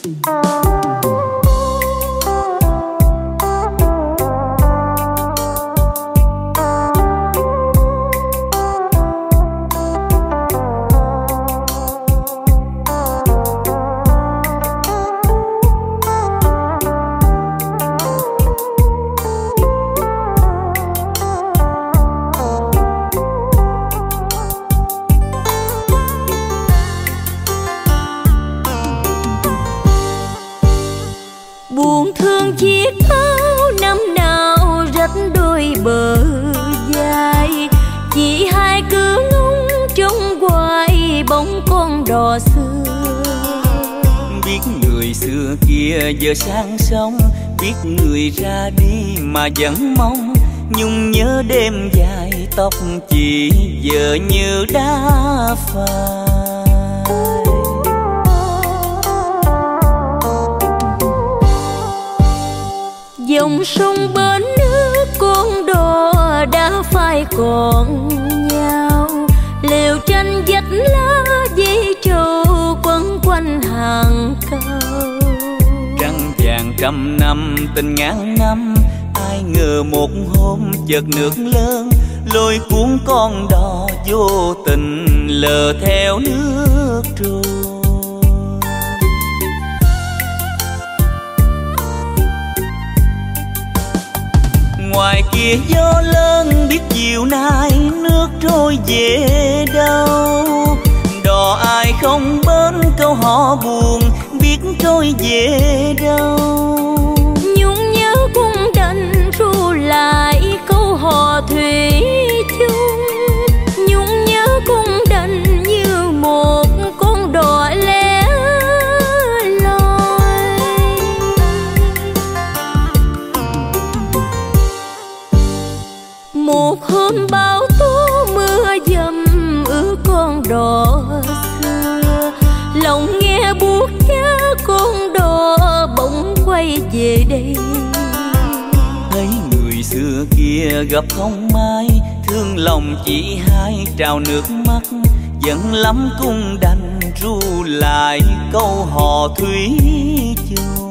Buồn thương chiếc áo năm nào rách đôi bờ vai, chỉ hai cứ ngóng trông hoài bóng con đò xưa. Biết người xưa kia giờ sang sông, biết người ra đi mà vẫn mong nhung nhớ đêm dài tóc chị giờ như đá phai. Dòng sông bến nước con đò đã phai còn nhau, lều tranh vách lá dây trầu quấn quanh hàng câu. Trăng vàng trăm năm tình ngàn năm, ai ngờ một hôm chợt nước lớn lôi cuốn con đò vô tình lờ theo nước trôi. Ngoài kia gió lớn biết chiều nay nước trôi về đâu, đò ai không bến câu hò buồn biết trôi về đâu. Nhung nhớ cũng đành ru lại câu hò thủy chung, nhung nhớ cũng đành như một con đò lẻ loi. Một hôm bão tố mưa dầm ướt con đò xưa, lòng nghe buốt giá con đò bỗng quay về đây. Thấy người xưa kia gặp không mai, thương lòng chỉ hai trào nước mắt, giận lắm cũng đành ru lại câu hò thủy chung.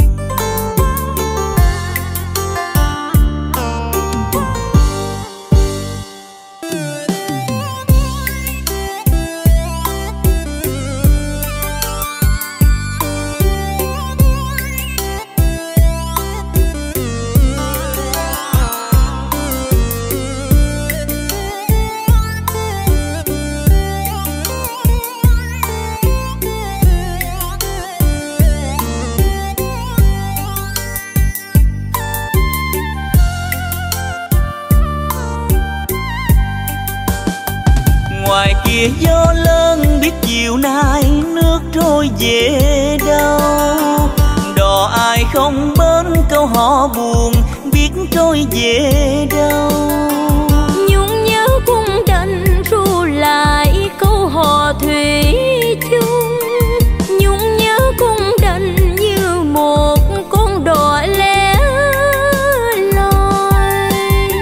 Ngoài kia gió lớn biết chiều nay nước trôi về đâu, đò ai không bến câu hò buồn biết trôi về đâu. Nhung nhớ cũng đành ru lại câu hò thủy chung, nhung nhớ cũng đành như một con đò lẻ loi.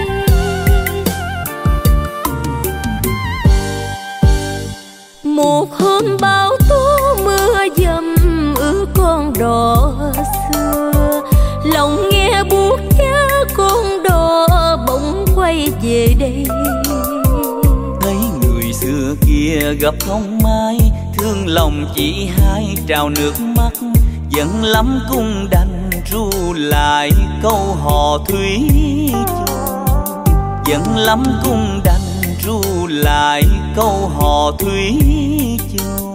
Một hôm bão tố mưa dầm ướt con đò xưa, lòng nghe buốt giá con đò bỗng quay về đây. Thấy người xưa kia gặp không mai, thương lòng chỉ hai trào nước mắt, giận lắm cũng đành ru lại câu hò thủy chung. Giận lắm cũng đành ru lại câu hò thủy chung.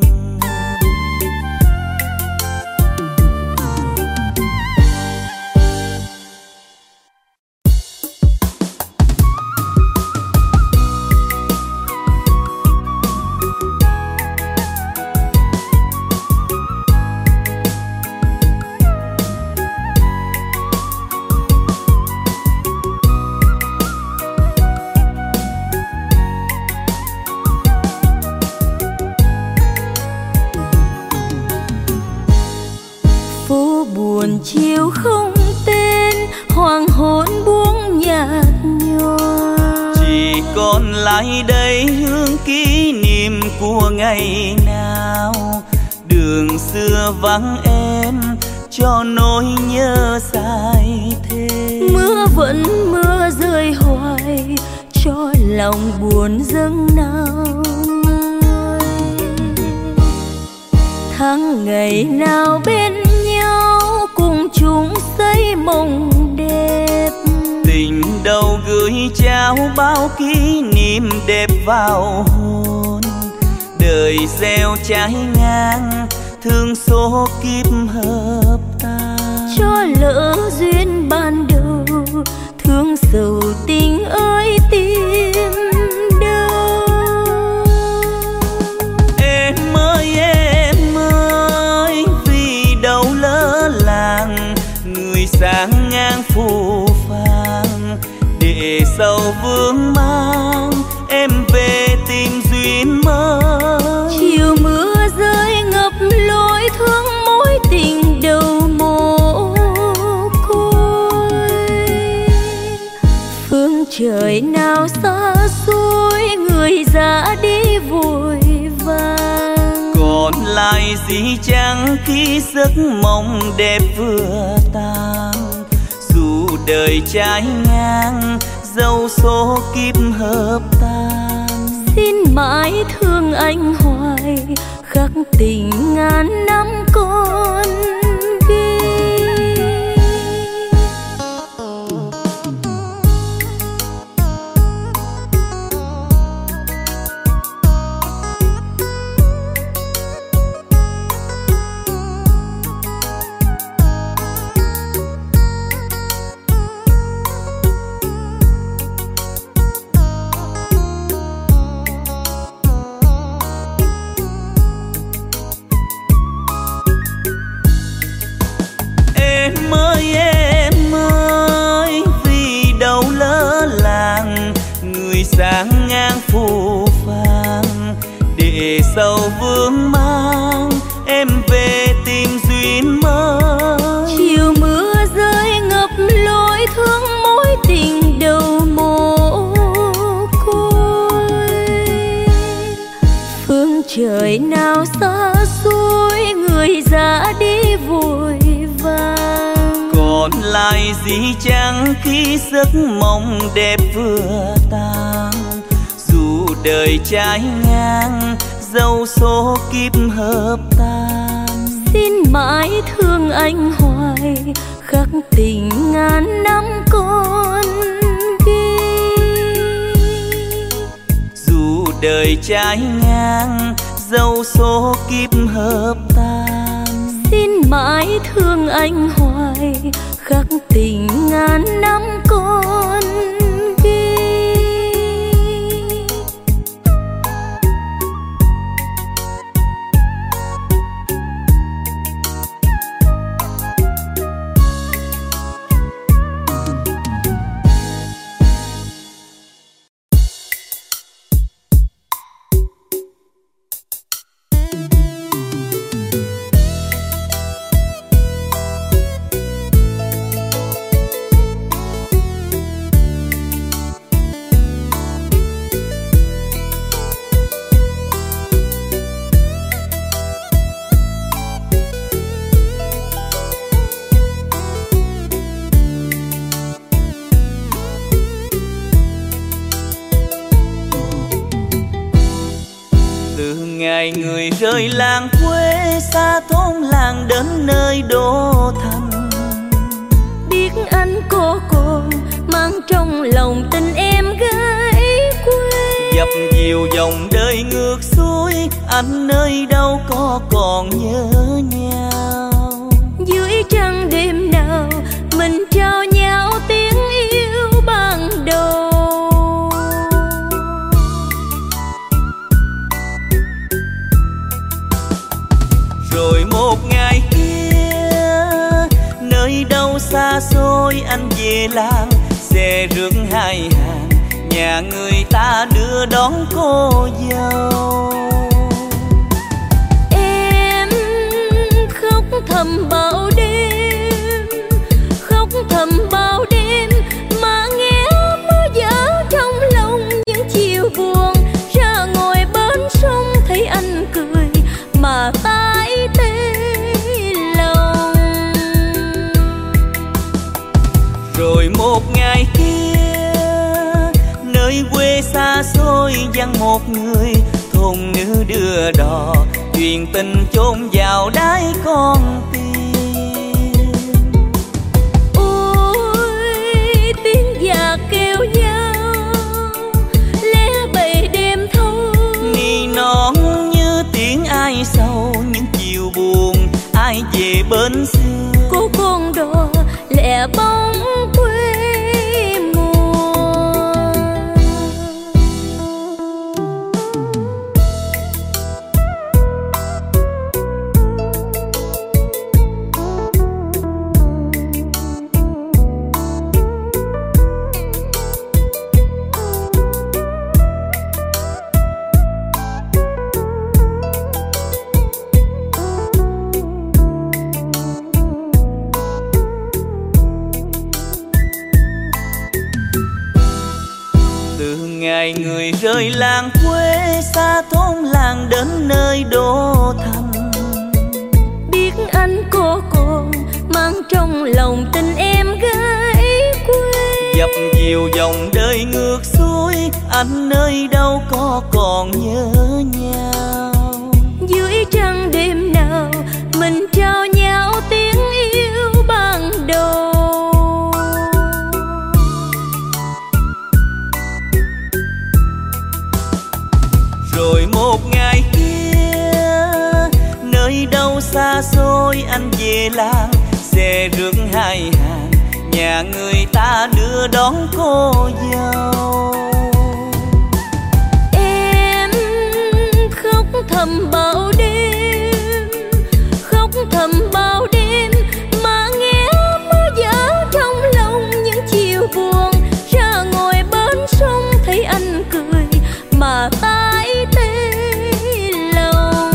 Buồn chiều không tên, hoàng hôn buông nhạt nhòa, chỉ còn lại đây hương kỷ niệm của ngày nào. Đường đường xưa vắng em cho nỗi nhớ dài thêm. Mưa vẫn mưa rơi hoài cho lòng buồn dâng nào. Tháng ngày nào bên nhau cùng chung xây mộng đẹp. Tình đầu gửi trao bao kỷ niệm đẹp vào hồn. Đời gieo trái ngang thương số kiếp hợp ta. Cho lỡ duyên ban đầu thương sầu tình ơi tìm đâu. Em ơi vì đâu lỡ làng người sáng ngang phù phàng. Để sầu vương mang em về tìm duyên mới. Chiều mưa rơi ngập lối thương mối tình đầu mồ côi. Phương trời nào xa xôi người ra đi vội vàng. Còn lại gì chẳng khi giấc mộng đẹp vừa tan. Dù đời trái ngang dẫu số kiếp hợp tan. Xin mãi thương anh hoài khắc tình ngàn năm còn ghi. Sáng ngang phù phàng. Để sầu vương mang em về tìm duyên mới. Chiều mưa rơi ngập lối thương mối tình đầu mồ côi. Phương trời nào xa xôi người ra đi vội vàng. Còn lại gì chẳng khi giấc mộng đẹp vừa tan. Dù đời trái ngang dẫu số kiếp hợp tan. Xin mãi thương anh hoài khắc tình ngàn năm còn ghi. Dù đời trái ngang dẫu số kiếp hợp tan. Xin mãi thương anh hoài khắc tình ngàn năm còn ghi. Ngày người rời làng quê xa thôn làng đến nơi đô thành. Biết anh có còn mang trong lòng tình em gái quê. Dập dìu dòng đời ngược xuôi anh nơi đâu có còn nhớ nhau. Dưới trăng đêm nào mình trao nhau tiếng yêu ban đầu. Rồi một ngày kia nơi đâu xa xôi anh về làng. Xe rước hai hàng nhà người ta đưa đón cô dâu. Em khóc thầm bao đêm, khóc thầm bao đêm mà nghe mưa gió trong lòng. Những chiều buồn ra ngồi bên sông thấy anh cười mà tay tê. xa xôi vắng một người, thôn nữ đưa đò chuyện tình chôn vào đáy con tim. Ôi tiếng già kêu nhau lẽ bầy đêm thâu, nỉ non như tiếng ai sầu những chiều buồn ai về bên xưa. cô con đò lẻ bóng quê mùa. Ngày người rời làng quê xa thôn làng đến nơi đô thành, biết anh cô còn mang trong lòng tình em gái quê. dập dìu dòng đời ngược xuôi, anh nơi đâu có còn nhớ nhau. Dưới trăng đêm nào mình trao nhau tiếng yêu ban đầu. Rồi một ngày kia nơi đâu xa xôi anh về làng, xe rước hai hàng nhà người ta đưa đón cô dâu. Em khóc thầm bao đêm, khóc thầm bao đêm mà nghe mưa vỡ trong lòng những chiều buồn. Ra ngồi bên sông thấy anh cười mà tay tê lòng.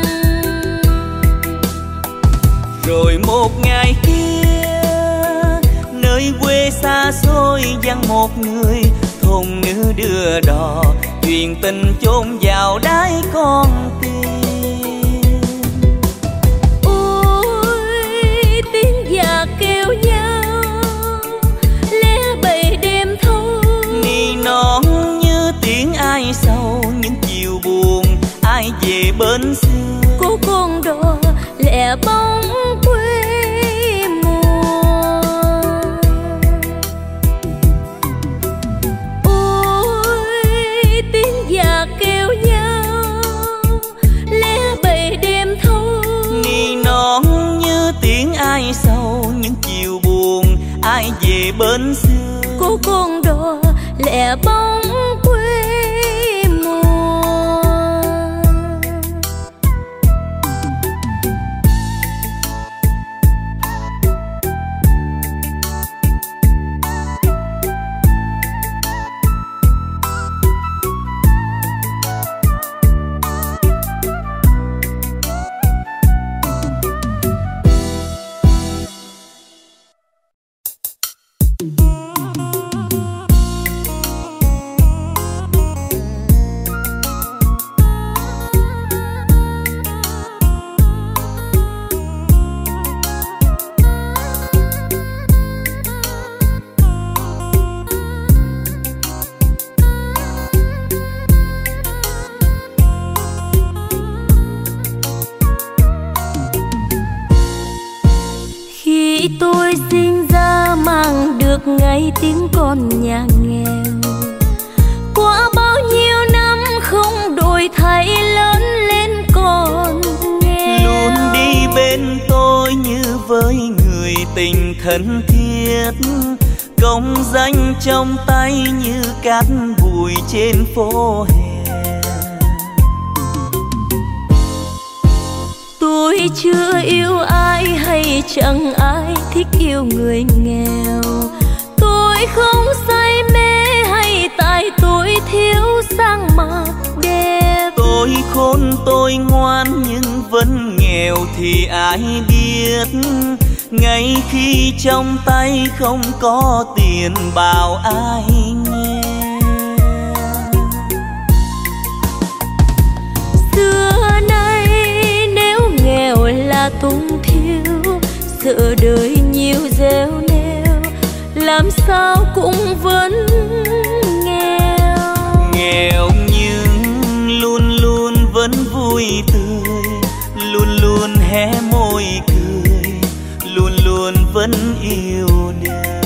Rồi một ngày kia nơi quê xa xôi vắng một người, thôn nữ đưa đò chuyện tình chôn vào đáy con tim. Ôi tiếng già kêu nhau lẽ bầy đêm thâu, nỉ non như tiếng ai sầu những chiều buồn ai về bên xưa. cô con đò lẻ bóng quê mùa. Ôi tiếng già kêu nhau lẽ bầy đêm thâu, Nỉ non như tiếng ai sầu những chiều buồn ai về bên xưa. cô con đò lẻ bóng quê mùa. Khi tôi sinh ra mang được ngay tiếng con nhà nghèo, qua bao nhiêu năm không đổi thay lớn lên còn nghèo. Luôn đi bên tôi như với người tình thân thiết, công danh trong tay như cát bụi trên phố hè. Tôi chưa yêu ai hay chẳng ai thích yêu người nghèo. Tôi không say mê hay tại tôi thiếu sang mặt đẹp. Tôi khôn tôi ngoan nhưng vẫn nghèo thì ai biết. Ngay khi trong tay không có tiền bảo ai nghe. Xưa nay nếu nghèo là túng thiếu, sợ đời nhiều gieo neo, làm sao cũng vẫn nghèo. hé môi cười, luôn luôn vẫn yêu đời.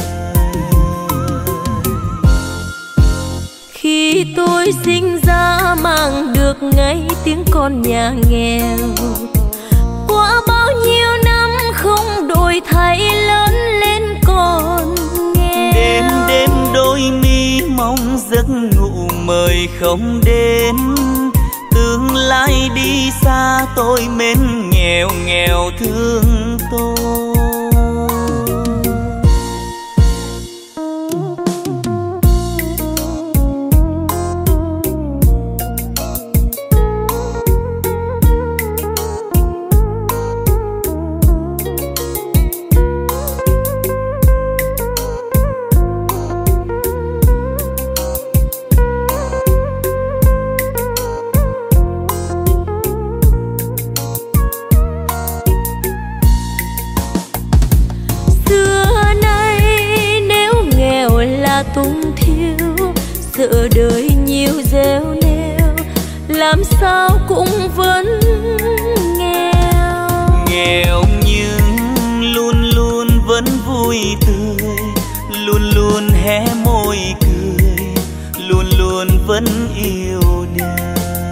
Khi tôi sinh ra mang được ngay tiếng con nhà nghèo, qua bao nhiêu năm không đổi thay lớn lên còn nghèo. Đêm đêm đôi mi mong giấc ngủ mời không đến, tương lai đi xa tôi mến nghèo nghèo thương tôi. Tung thiếu sợ đời nhiều gieo neo, làm sao cũng vẫn nghèo. Nghèo nhưng luôn luôn vẫn vui tươi, luôn luôn hé môi cười, luôn luôn vẫn yêu đời.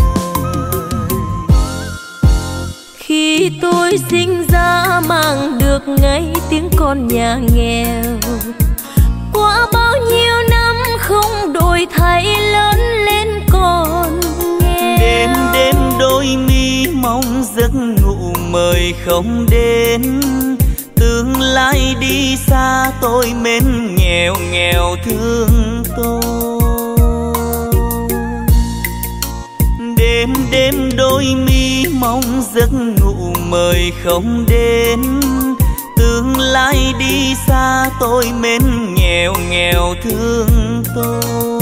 Khi tôi sinh ra mang được ngay tiếng con nhà nghèo, qua bao nhiêu năm không đổi thay lớn lên còn nghèo. Đêm đêm đôi mi mong giấc ngủ mời không đến, tương lai đi xa tôi mến nghèo nghèo thương tôi. Đêm đêm đôi mi mong giấc ngủ mời không đến, tương lai đi xa tôi mến nghèo nghèo thương tôi.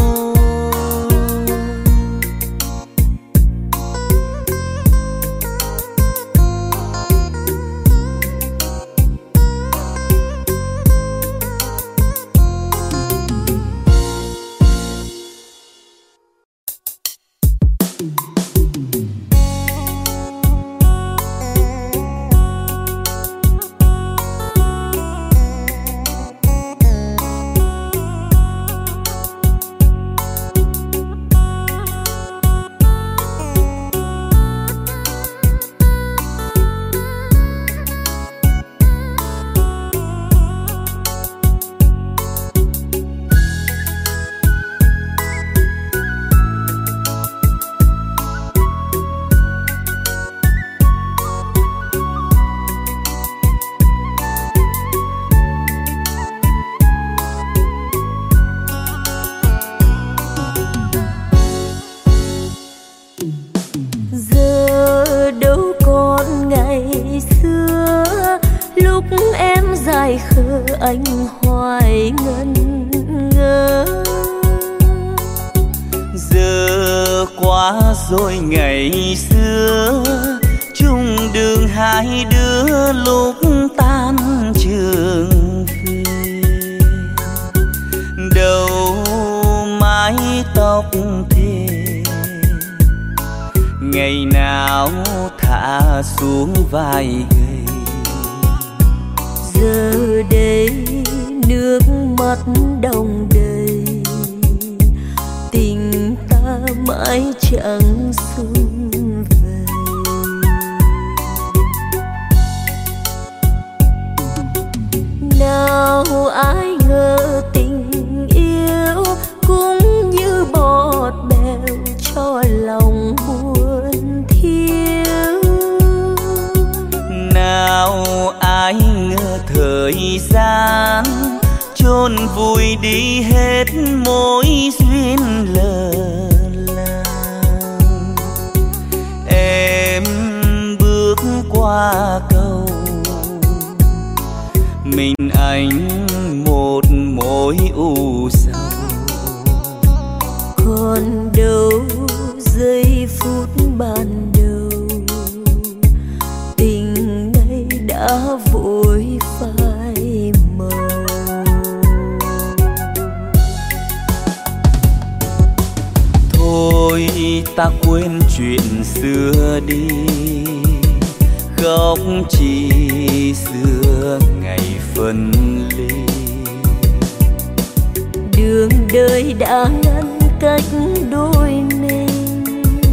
Anh hoài ngẩn ngơ. Giờ quá rồi ngày xưa, chung đường hai đứa lúc tan trường về. Đầu mái tóc thề, ngày nào thả xuống vai gầy. Giờ đây nước mắt đong đầy, tình ta mãi chẳng xuân về. Nào ai ngờ tình yêu cũng như bọt bèo cho lòng buồn thiếu. Nào ai ngờ thời gian chôn vùi đi hết mối duyên lờ làng. Em bước qua cầu, mình anh một mối u sầu. Còn đâu giây phút ban đầu, tình này đã vội phai màu. Thôi ta quên chuyện xưa đi, khóc chỉ xưa ngày phân ly. Đường đời đã ngăn cách đôi mình,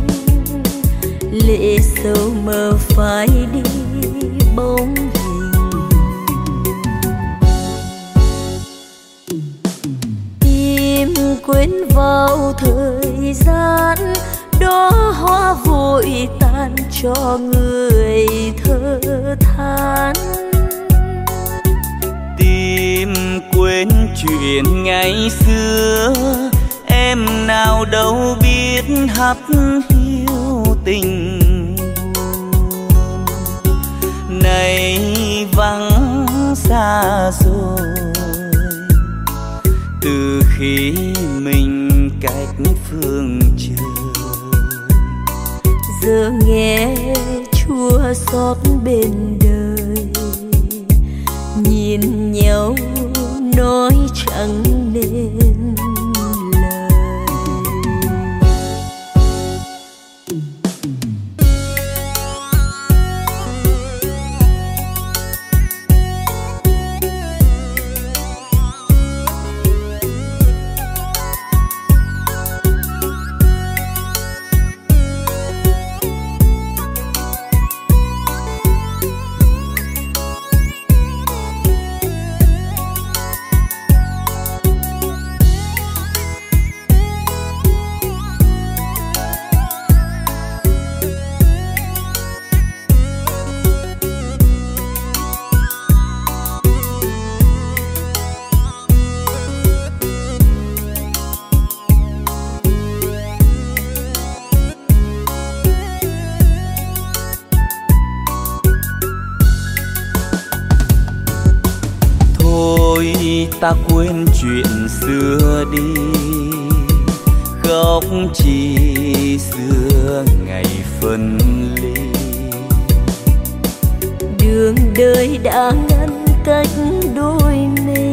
lệ sâu mờ phai đi bóng hình. Tim quên vào thời gian đó, hoa vội tan cho người thơ than. Tim quên chuyện ngày xưa, em nào đâu biết hắt hiu tình buồn. Nay vắng xa rồi, từ khi mình cách phương trời. Giờ nghe chua xót bên đời, nhìn nhau nói chẳng nên lời. Ta quên chuyện xưa đi, khóc chỉ xưa ngày phân ly. Đường đời đã ngăn cách đôi mình,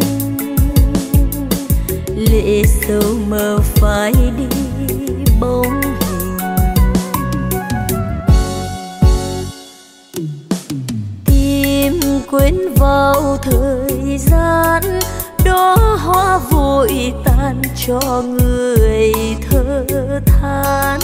lệ sâu mờ phai đi bóng hình. Tim quên vào thời gian đó, hoa vội tan cho người thơ than.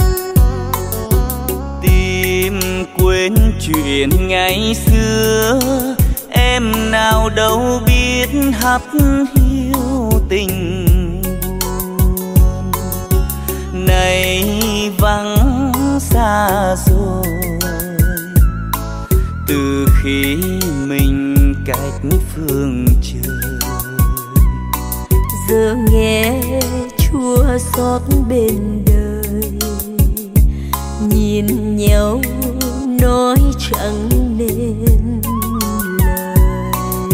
Tim quên chuyện ngày xưa, em nào đâu biết hắt hiu tình buồn. Nay vắng xa rồi, từ khi mình cách phương trời. Giờ nghe chua xót bên đời, nhìn nhau nói chẳng nên lời.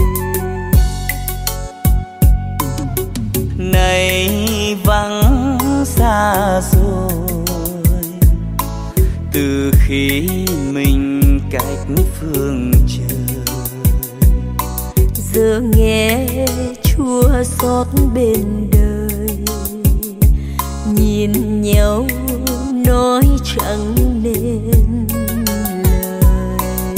Nay vắng xa rồi, từ khi mình cách phương trời. Giờ nghe chua xót bên đời, nhìn nhau nói chẳng nên lời.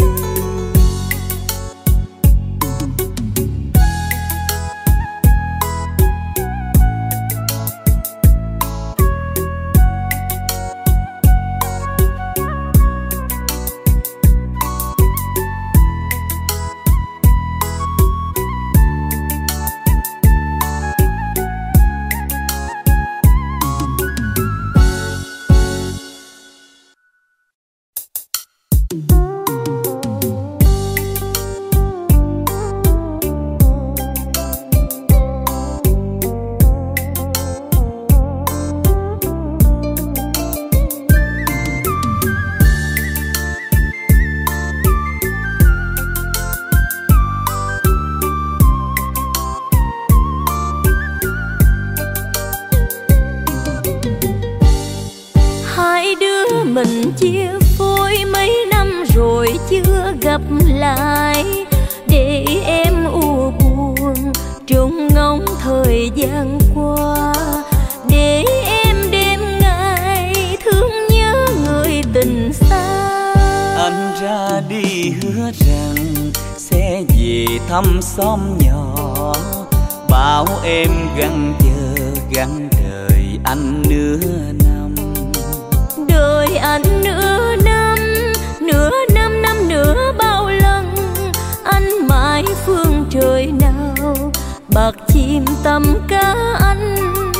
Mình chia phôi mấy năm rồi chưa gặp lại, để em u buồn trông ngóng thời gian qua, để em đêm ngày thương nhớ người tình xa. Anh ra đi đi hứa rằng sẽ về thăm xóm nhỏ, bảo em gắng chờ gắng đợi anh nửa năm. Đợi anh nửa năm năm nữa bao lần, anh mãi phương trời nào bạc chim tầm cá anh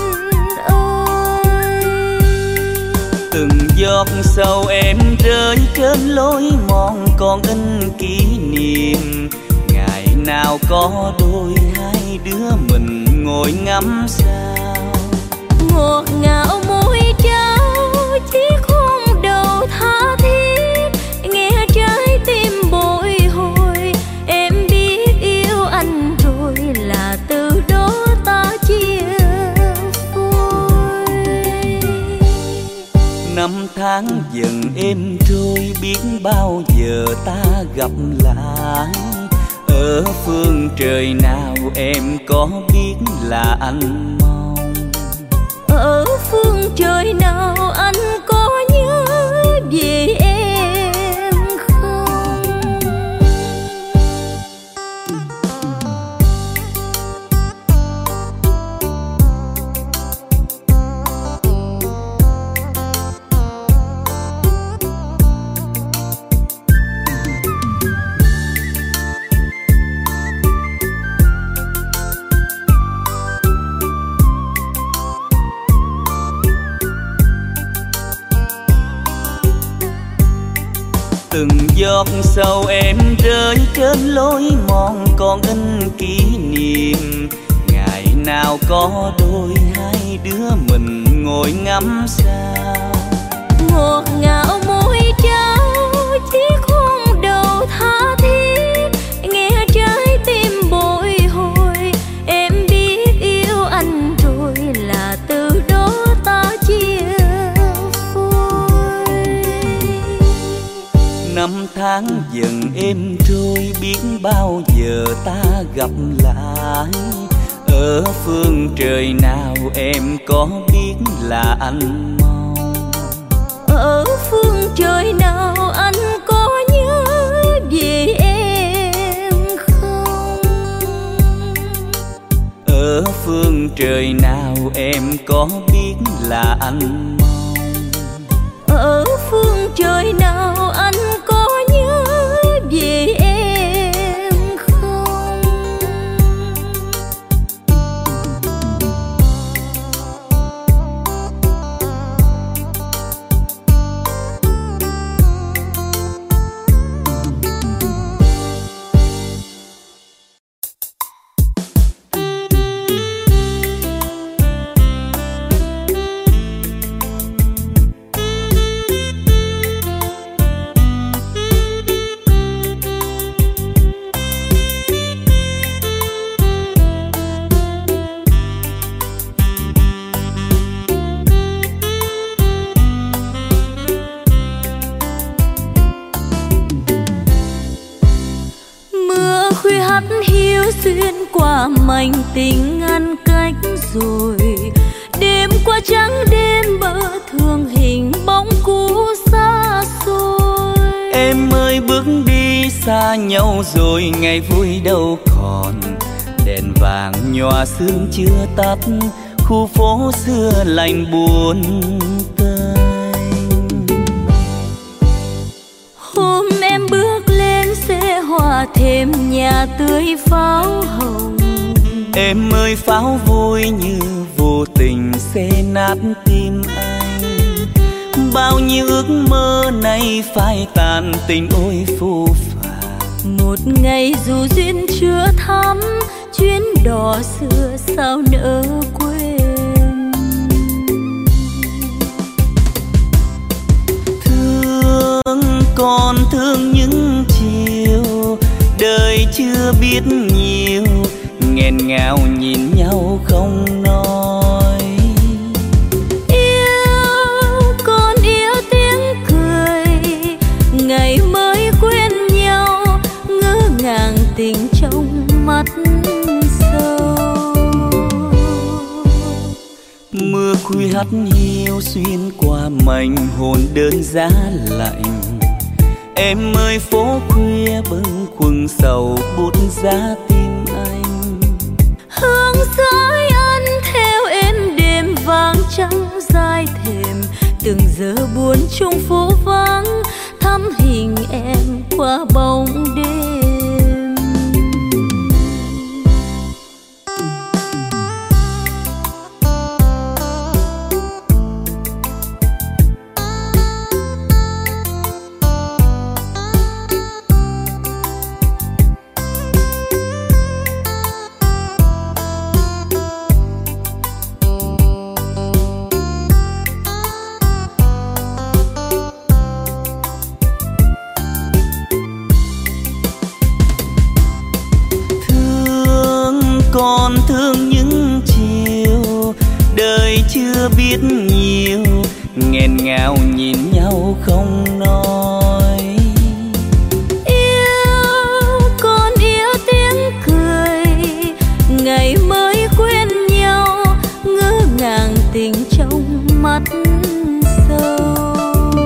ơi. Từng giọt sầu em rơi trên lối mòn còn in kỷ niệm, ngày nào có đôi hai đứa mình ngồi ngắm sao. Ngọt ngào môi trao chiếc hôn đầu tha thiết, nghe trái tim bồi hồi. Em biết yêu anh rồi là từ đó ta chia phôi. Năm tháng dần êm trôi, biết bao giờ ta gặp lại. Ở phương trời nào em có biết là anh mong? Ở phương trời nào anh có nhớ về em không? Từng giọt sầu em rơi trên lối mòn còn in kỷ niệm, ngày nào có đôi hai đứa mình ngồi ngắm sao. Ngọt ngào môi trao chiếc hôn đầu tha thiết, nghe trái tim bồi hồi. Em biết yêu anh rồi là từ đó ta chia phôi. Năm tháng dần êm trôi, biết bao giờ ta gặp lại. Ở phương trời nào em có biết là anh mong? Ở phương trời nào anh có nhớ về em không? Ở phương trời nào em có biết là anh mong? Ở phương trời nào anh có nhớ về em không? Xuyên qua mảnh tình ngăn cách rồi, đêm qua trắng đêm bờ thương hình bóng cũ xa xôi. Em ơi bước đi xa nhau rồi, ngày vui đâu còn. Đèn vàng nhòa sương chưa tắt, khu phố xưa lạnh buồn tênh. Hôm em bước lên xe hoa thêm nhà tươi pháo hồng. Em ơi pháo vui như vô tình xé nát tim anh. Bao nhiêu ước mơ nay phai tàn, tình ôi phũ phàng. Một ngày dù duyên chưa thắm, chuyến đò xưa sao nỡ quên. Thương còn thương những chiều, đời chưa biết nhiều, nghẹn ngào nhìn nhau không nói. Yêu còn yêu tiếng cười, ngày mới quen nhau, ngỡ ngàng tình trong mắt sâu. Mưa khuya hắt hiu xuyên qua mảnh hồn đơn giá lạnh, Em ơi phố khuya bâng khuâng sầu bút giá tim anh. Hương dưới anh theo em đêm vàng trắng dài thềm, từng giờ buồn chung phố vắng thăm hình em qua bóng đêm. Còn thương những chiều đời chưa biết nhiều, nghẹn ngào nhìn nhau không nói. Yêu còn yêu tiếng cười, ngày mới quen nhau ngỡ ngàng tình trong mắt sâu.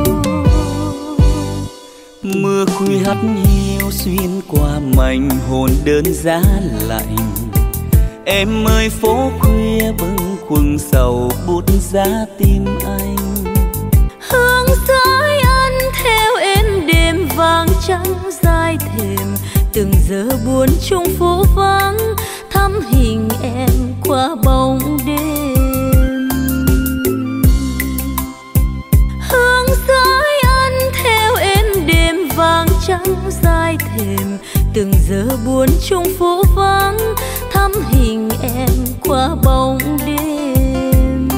Mưa khuya hắt hiu xuyên qua mảnh hồn đơn giá lạnh. Em ơi phố khuya bâng khuâng sầu bút giá tim anh. Hương dưới anh theo em đêm vàng trắng dài thềm, từng giờ buồn chung phố vắng thăm hình em qua bóng đêm. Hương dưới anh theo em đêm vàng trắng dài thềm, từng giờ buồn chung phố vắng thăm hình em qua bóng đêm.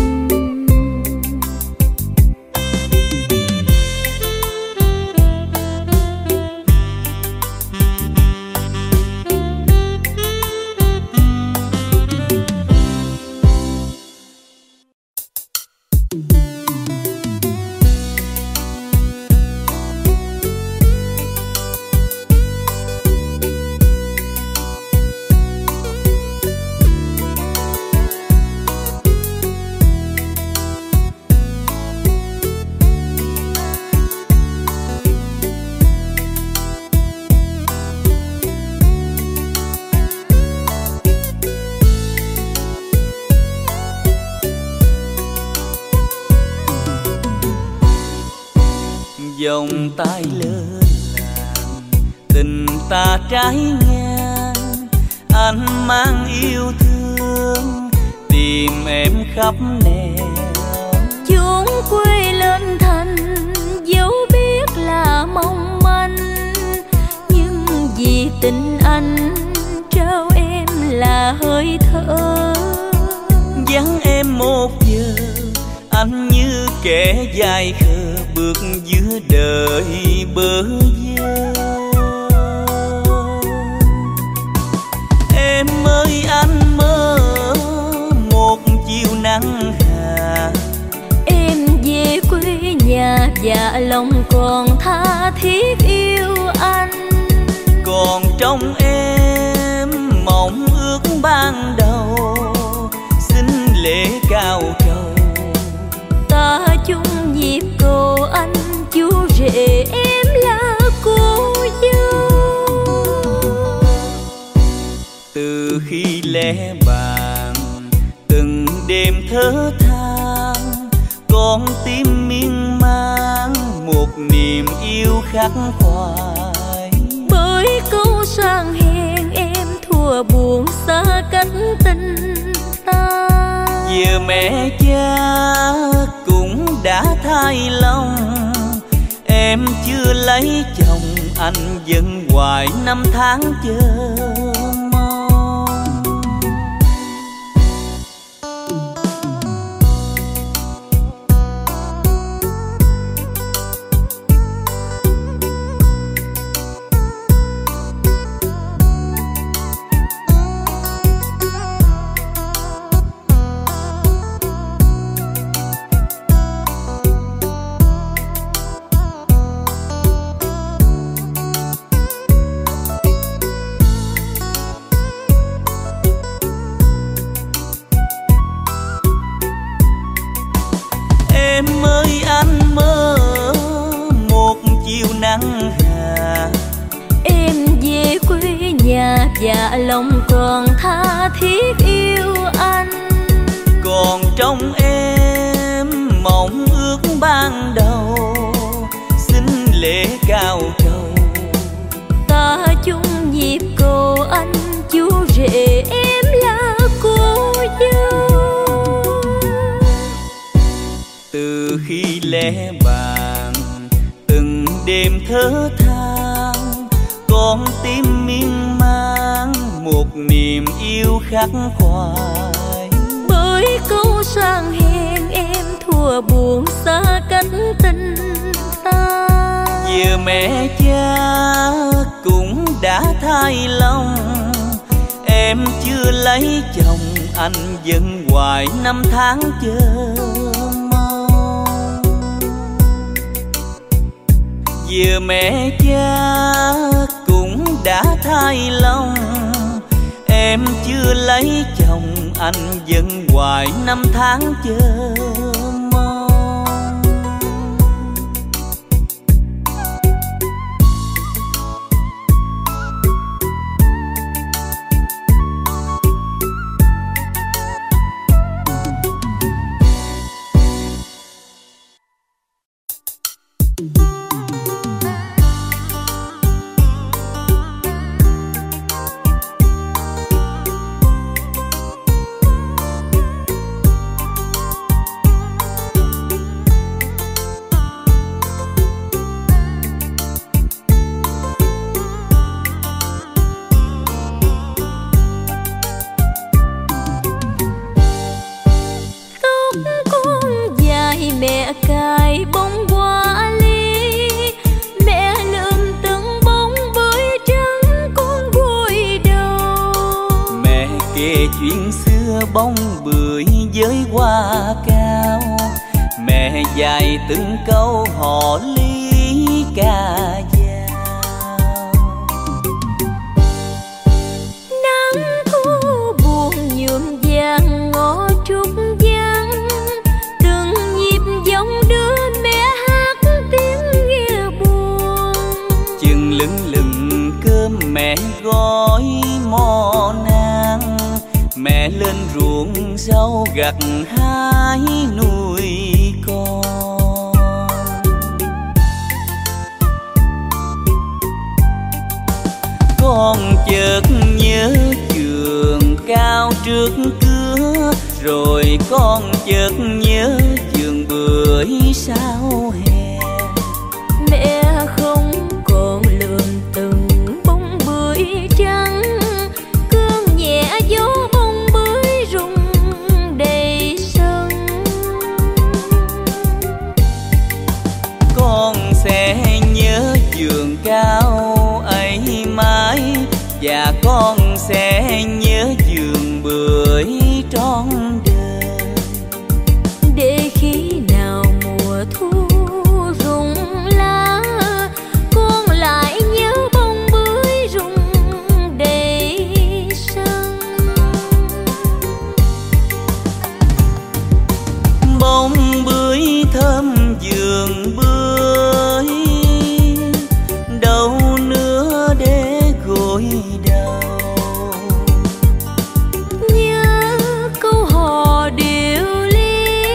Dòng tay lơ làng tình ta trái ngang, anh mang yêu thương tìm em khắp nẻo. Chúng quê lên thành dẫu biết là mong manh, nhưng vì tình anh trao em là hơi thở. Vắng em một giờ anh như kẻ dài khờ bước giữa đời bơ vơ. Em ơi anh mơ một chiều nắng hà, em về quê nhà và lòng còn tha thiết yêu anh. Còn trong em mộng ước ban đầu, xin lễ cao trầu ta chung nhịp cầu anh chú rể em là cô dâu. Từ khi lẽ bàn từng đêm thở than, con tim miên man một niềm yêu khắc khoải. Bởi câu sang hẹn em thua buồn xa cách tình ta. Giờ mẹ cha cũng đã thay lòng, em chưa lấy chồng anh vẫn hoài năm tháng chờ mong. dạ lòng còn tha thiết yêu anh. Còn trong em mộng ước ban đầu, xin lễ cao trầu. Ta chung nhịp cầu anh, chú rể em là cô dâu. Từ khi lẽ bàn từng đêm thở than, con tim miên man một niềm yêu khắc khoải. Bởi câu sang hẹn em thua buồn xa cách tình ta. Giờ mẹ cha cũng đã thay lòng, em chưa lấy chồng anh vẫn hoài năm tháng chờ mong. Giờ mẹ cha cũng đã thay lòng, em chưa lấy chồng anh vẫn hoài năm tháng chờ mong. Chuyện xưa bóng bưởi với hoa cao, mẹ dạy từng câu họ lý ca dao. Nắng thu buồn nhuộm vàng ngõ trúc vắng, từng nhịp giọng đưa mẹ hát tiếng nghe buồn. Chừng lưng lừng cơm mẹ gói mò nang, mẹ lên ruộng rau gặt hái nuôi con. Con chợt nhớ vườn cao trước cửa, rồi con chợt nhớ vườn bưởi sau hè. Mẹ không còn lượm từng bông bưởi trắng, cơn nhẹ gió bông bưởi rụng đầy sân. Con sẽ nhớ vườn cao ấy mãi, và con sẽ nhớ vườn bưởi trọn đời. Để khi nào mùa thu rụng lá, con lại nhớ bông bưởi rụng đầy sân. Bông bưởi thơm vườn bưởi, đâu nữa để gội đầu. Nhớ câu hò điệu ly,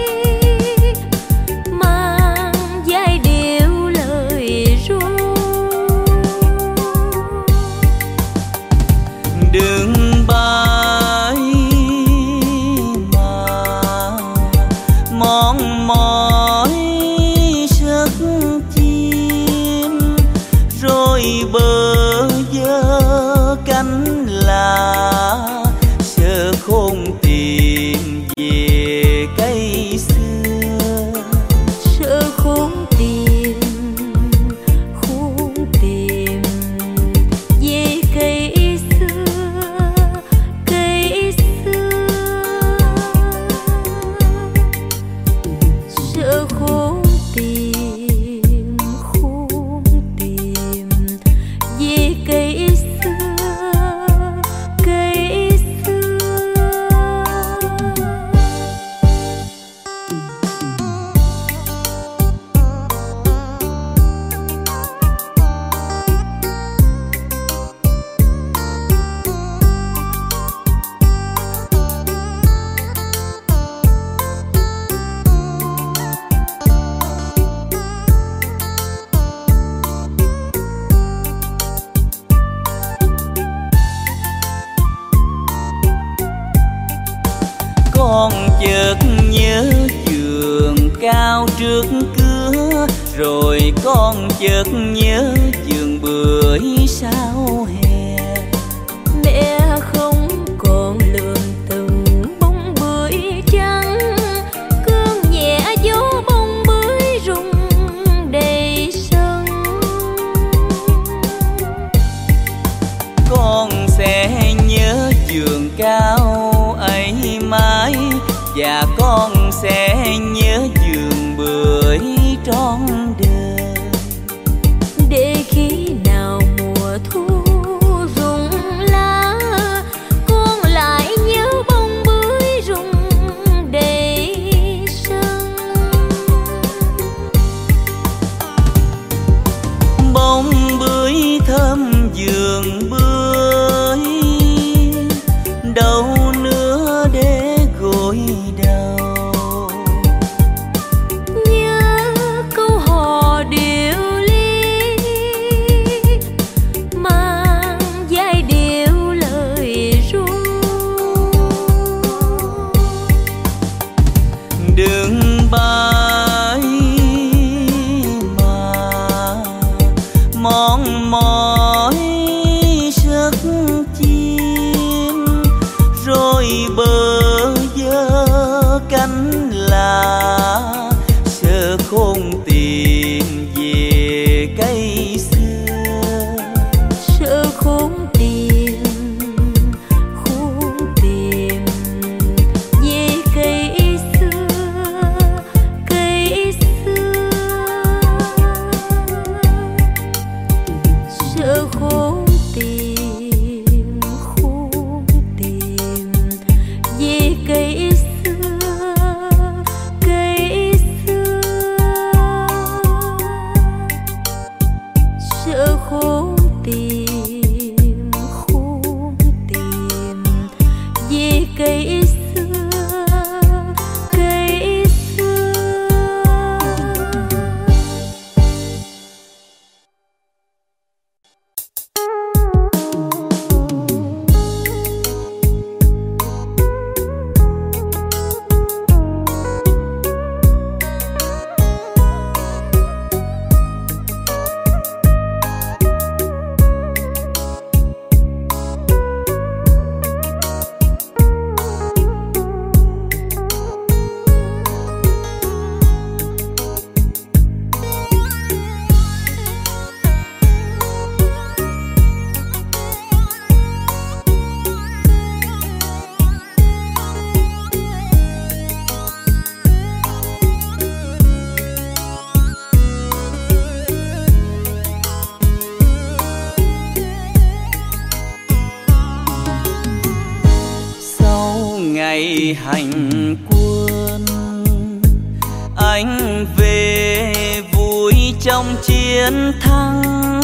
mang giai điệu lời ru. Đừng bay mà mòn mỏi giấc chim, rồi bờ vơ cánh lá, sợ khôn tìm về cây xưa. Sợ khốn tìm về cây xưa, cây xưa. Sợ khốn tìm về cây xưa, cây xưa. trước cửa, rồi con chợt nhớ vườn bưởi sao hè. Mẹ không còn lượm từng bông bưởi trắng, cơn nhẹ gió bông bưởi rụng đầy sân. Con sẽ nhớ vườn cao ấy mãi, và con sẽ nhớ vườn bưởi trọn đời. Để khi nào mùa thu rụng lá, con lại nhớ bông bưởi rụng đầy sân. Bông bưởi thơm vườn bưởi, đâu nữa để gội đầu. Nhớ câu hò điệu ly, mang giai điệu lời ru. Đừng bãi mà mòn mỏi giấc chim, rồi bờ vơ cánh lá sợ khôn tìm về cây xưa. Sợ khốn tìm về cây xưa, cây xưa. Sợ khốn tìm về cây xưa, cây xưa. Sợ khốn tìm về cây xưa, cây xưa. Ngày hành quân anh về vui trong chiến thắng,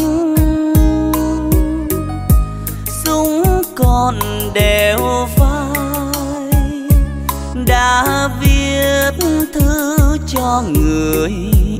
súng còn đeo vai đã viết thư cho người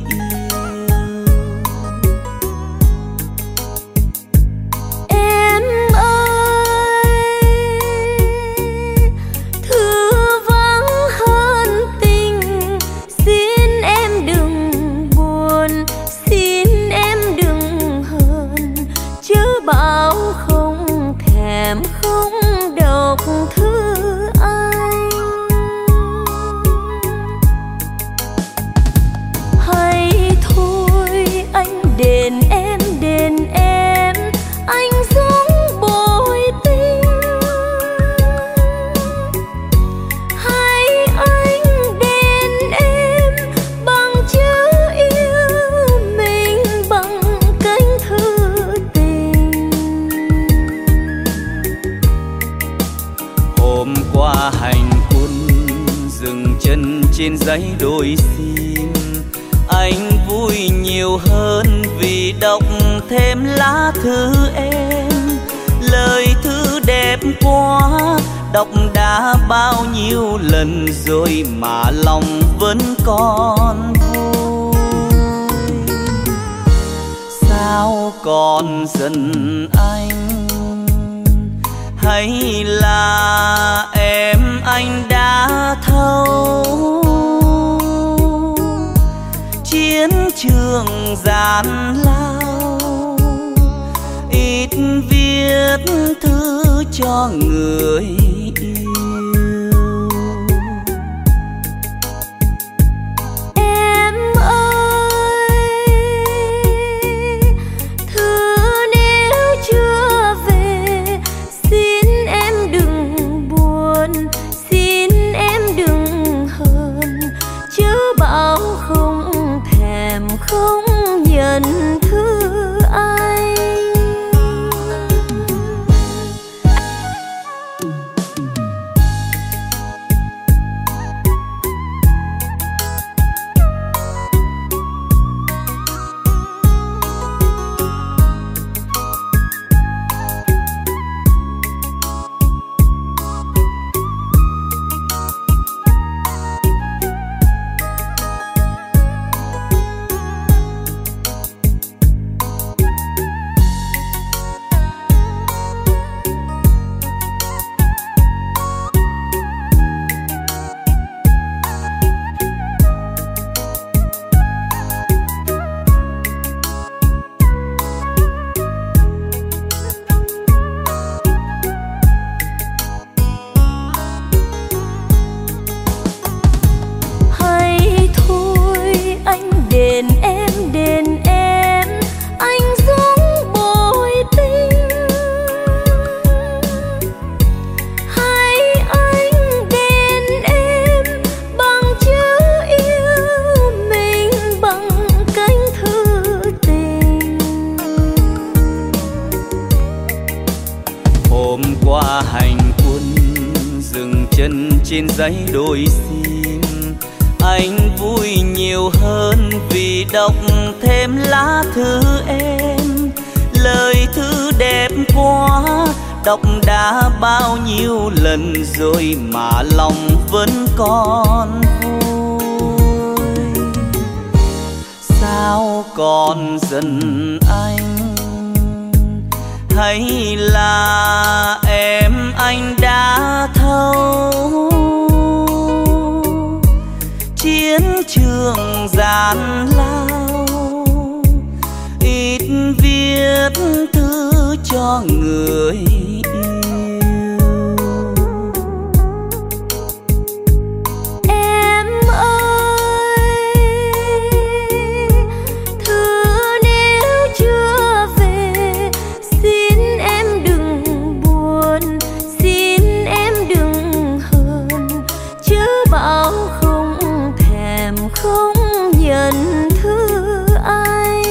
trên giấy đôi sim. Anh vui nhiều hơn vì đọc thêm lá thư em. Lời thư đẹp quá, đọc đã bao nhiêu lần rồi mà lòng vẫn còn vui. Sao còn giận anh, hay là em anh đã thấu? trường gian lao, ít viết thư cho người yêu. Em ơi, thư nếu chưa về, xin em đừng buồn, xin em đừng hờn, chớ bảo không thèm không nhận thư anh. Trên giấy đôi xin anh vui nhiều hơn vì đọc thêm lá thư em. Lời thư đẹp quá, đọc đã bao nhiêu lần rồi mà lòng vẫn còn vui. Sao còn giận anh, hay là em anh đã thấu? Chiến trường gian lao, ít viết thư cho người yêu. Em ơi, thư nếu chưa về, xin em đừng buồn, xin em đừng hờn, chớ bảo không thèm không nhận thư anh.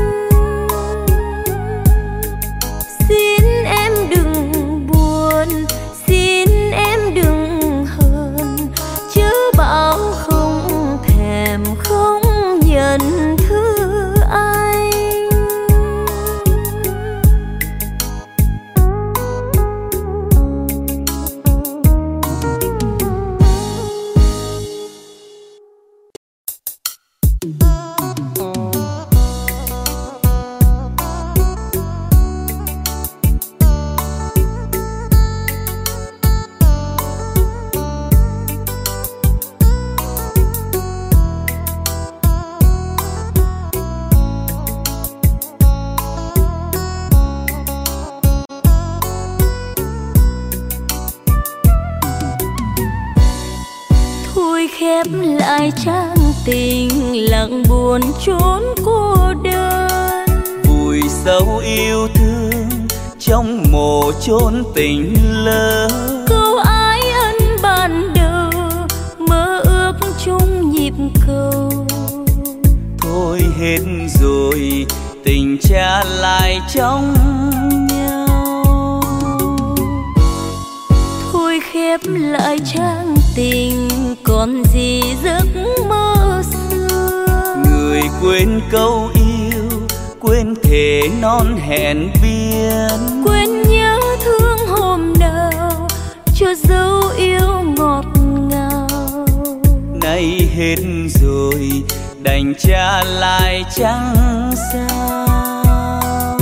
Xin em đừng buồn, xin em đừng hờn, chớ bảo không thèm không nhận thư anh. Khép lại trang tình lặng buồn trốn cô đơn, vùi sâu yêu thương trong mồ chôn tình lỡ. câu ái ân ban đầu mơ ước chung nhịp cầu, thôi hết rồi tình trả lại trong nhau. thôi khép lại trang tình còn gì giấc mơ xưa. Người quên câu yêu, quên thề non hẹn biên, quên nhớ thương hôm nào cho dấu yêu ngọt ngào. nay hết rồi đành trả lại chẳng sao.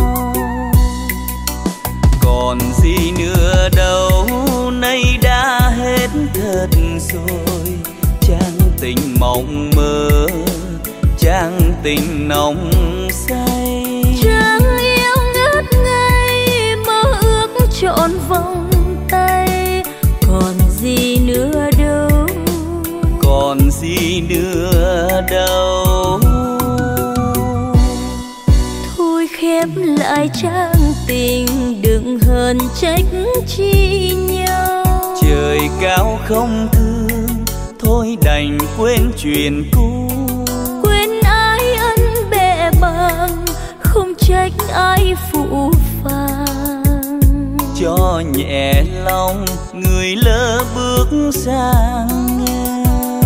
Còn gì nữa đâu, nay đã hết thật rồi. Trang tình mộng mơ, trang tình nồng say. Trăng yêu ngất ngây mơ ước trọn vòng tay, còn gì nữa đâu, còn gì nữa đâu. Thôi khép lại trang tình đừng hờn trách chi nhau. Trời cao không thương thôi đành quên chuyện cũ. Quên ai ân bệ bằng không trách ai phụ phàng. Cho nhẹ lòng người lỡ bước sang ngang.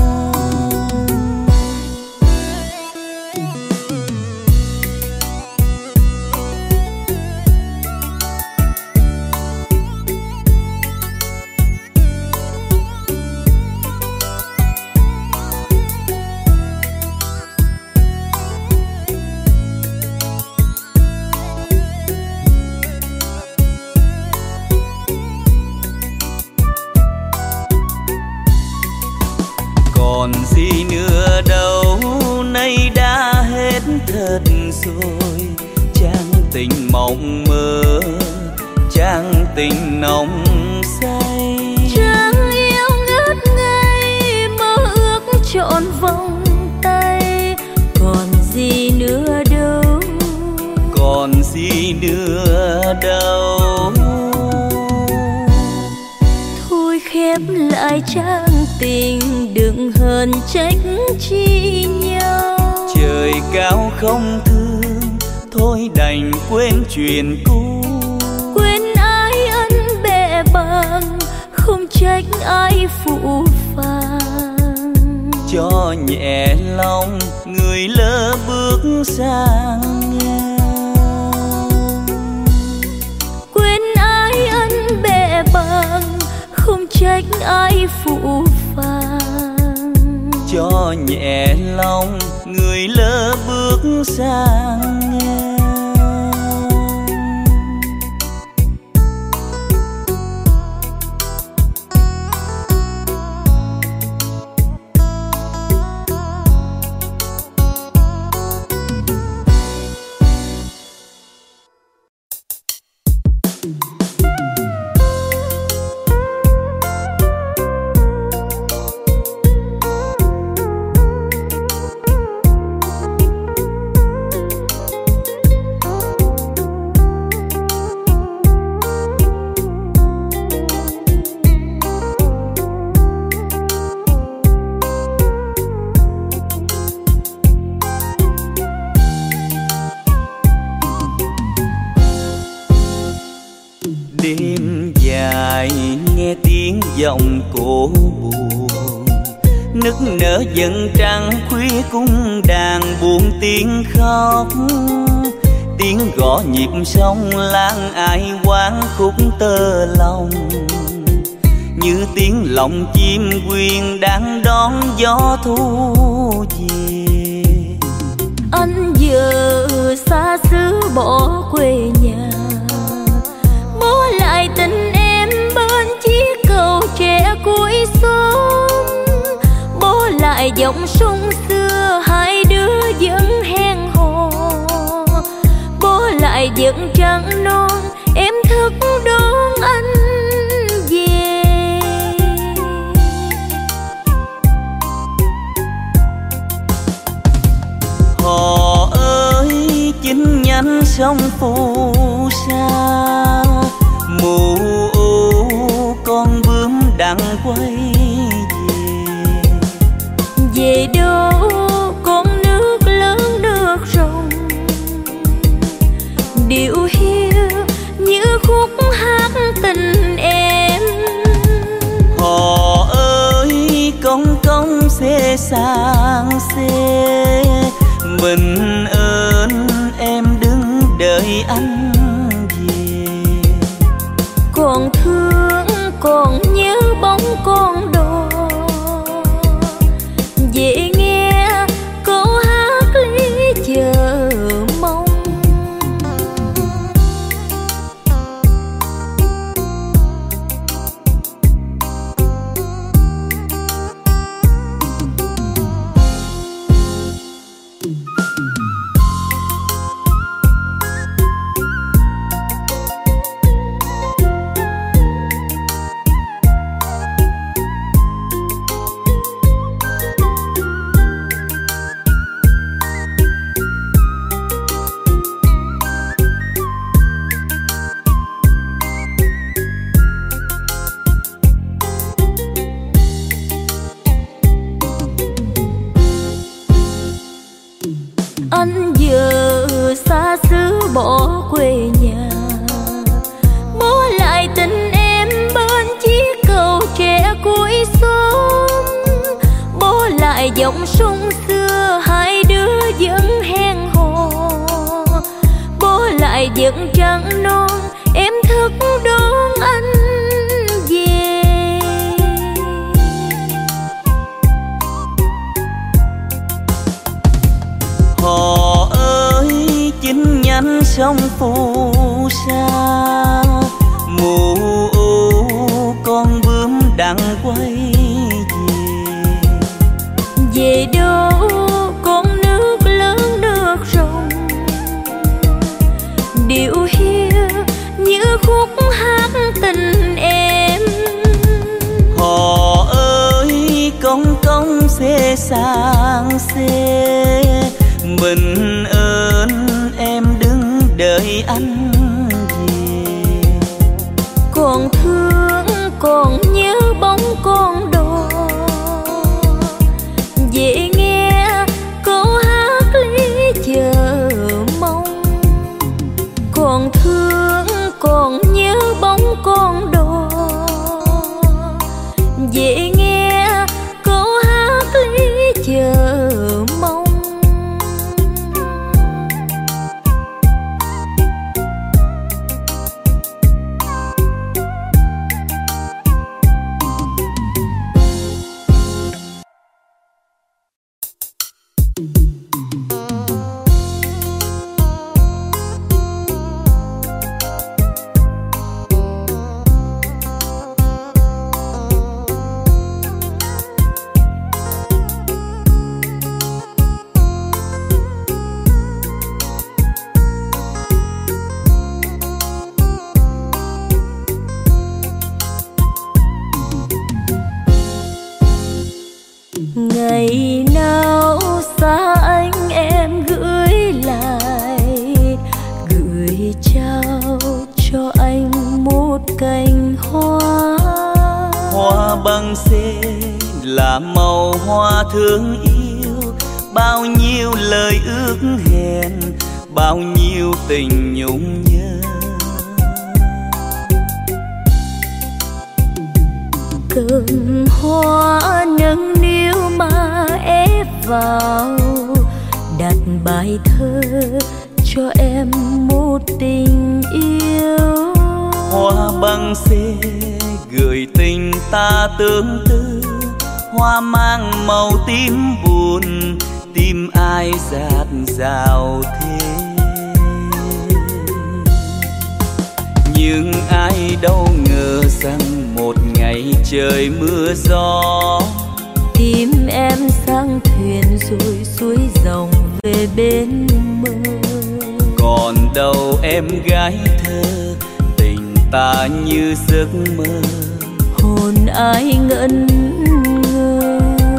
Còn gì nữa đâu, nay đã hết thật rồi. Trang tình mộng mơ, trang tình nồng say. Trăng yêu ngất ngây mơ ước trọn vòng tay, còn gì nữa đâu, còn gì nữa đâu. Thôi khép lại trang tình đừng hờn trách chi nhau. Trời cao không thương thôi đành quên chuyện cũ. Quên ai ân bệ bằng không trách ai phụ phàng. Cho nhẹ lòng người lỡ bước sang ngang. Quên ai ân bệ bằng không trách ai phụ phàng. Cho nhẹ lòng người lỡ bước sang ngang. Đêm dài nghe tiếng giọng cổ buồn, nức nở dần trăng khuya cung đàn buồn tiếng khóc. Tiếng gõ nhịp sông lan ai quán khúc tơ lòng, như tiếng lòng chim quyên đang đón gió thu về. Anh giờ xa xứ bỏ quê nhà, mối lại tình em bên chiếc cầu tre cuối xóm. Bố lại dòng sông xưa hai đứa vẫn hẹn hò. Bố lại vẫn trăng non em thức đón anh về. Hò ơi chính nhánh sông phù sa, mù u con bướm đang quay về. Về đâu con nước lớn nước rồng, điệu hiu như khúc hát tình em. Hò ơi công công xê sang xê, mình ơn em đứng đợi anh về. Còn thương còn nhớ bóng con đò, về nghe câu hát ly chờ mong. dòng sông xưa hai đứa vẫn hẹn hò. Bố lại vẫn trăng non, em thức đón anh về. Hò ơi chính nhánh sông phù sa, mù u con bướm đang quay về đâu con nước lớn nước rồng, điệu hiu như khúc hát tình em. Hò ơi công công xê sang xê, mình ơn em đứng đợi anh về. Còn thương còn nhớ bóng con đò, về nghe câu hát lý chờ mong. Còn thương còn nhớ bóng con đò, về nghe câu hát lý chờ mong. Ngày nào xa anh em gửi lại, gửi trao cho anh một cành hoa. Hoa băng xê là màu hoa thương yêu, bao nhiêu lời ước hẹn, bao nhiêu tình nhung nhớ. Cơn hoa nâng niu mà ép vào, đặt bài thơ cho em một tình yêu. Hoa băng xê gửi tình ta tương tư, hoa mang màu tím buồn, tim ai dạt dào thế. Nhưng ai đâu ngờ rằng một ngày trời mưa gió, tim em sang thuyền rồi xuôi dòng về bên mơ. Còn đâu em gái thơ, tình ta như giấc mơ, hồn ai ngẩn ngơ.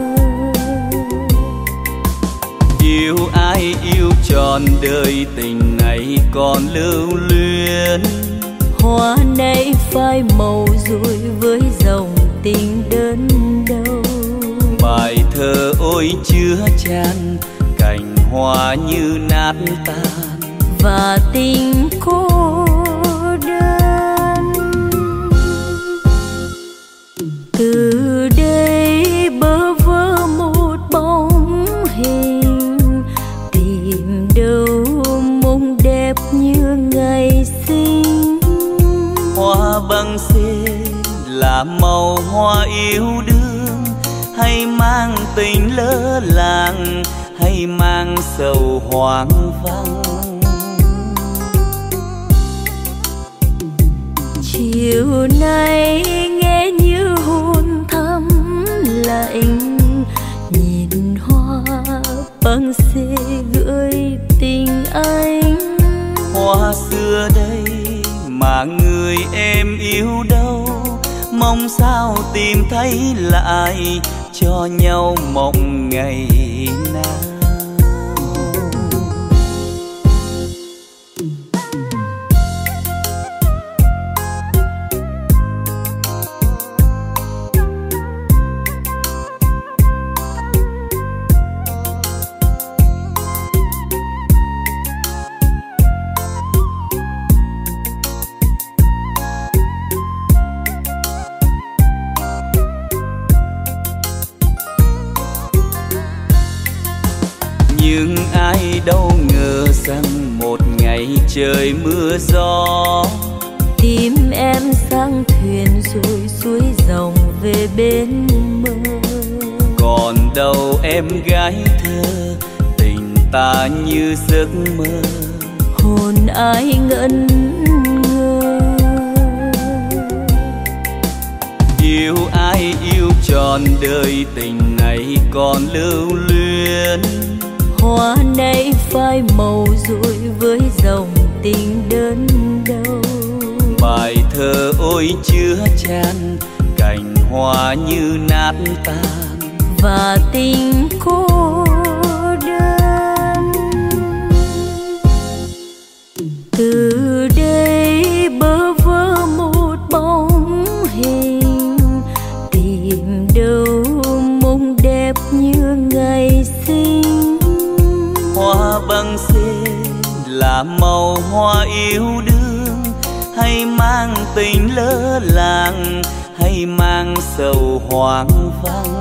Yêu ai yêu trọn đời, tình này còn lưu luyến. Hoa nay phai màu rồi với dòng tình đơn đâu. Bài thơ ôi chứa chan, cành hoa như nát tan, và tình cô đơn. Từ đây bơ vơ một bóng hình, tìm đâu mong đẹp như ngày sinh. Hoa băng xê là màu hoa yêu đương, hay mang tình lỡ làng, hay mang sầu hoang vắng. Chiều nay nghe như hôn thắm lạnh, nhìn hoa băng xê gửi tình anh. Hoa xưa đây mà người em yêu đâu, mong sao tìm thấy lại cho nhau mộng ngày nào. đâu ngờ rằng một ngày trời mưa gió, tim em sang thuyền rồi xuôi dòng về bên mơ. Còn đâu em gái thơ, tình ta như giấc mơ, hồn ai ngẩn ngơ. Yêu ai yêu trọn đời, tình này còn lưu luyến. Hoa nay phai màu rồi với dòng tình đơn đau. Bài thơ ôi chứa chan, cành hoa như nát tan và tình cô đơn. Từ đây bơ vơ một bóng hình, tìm đâu mong đẹp như ngày sinh. Hoa băng xê là màu hoa yêu đương, hay mang tình lỡ làng, hay mang sầu hoang vắng.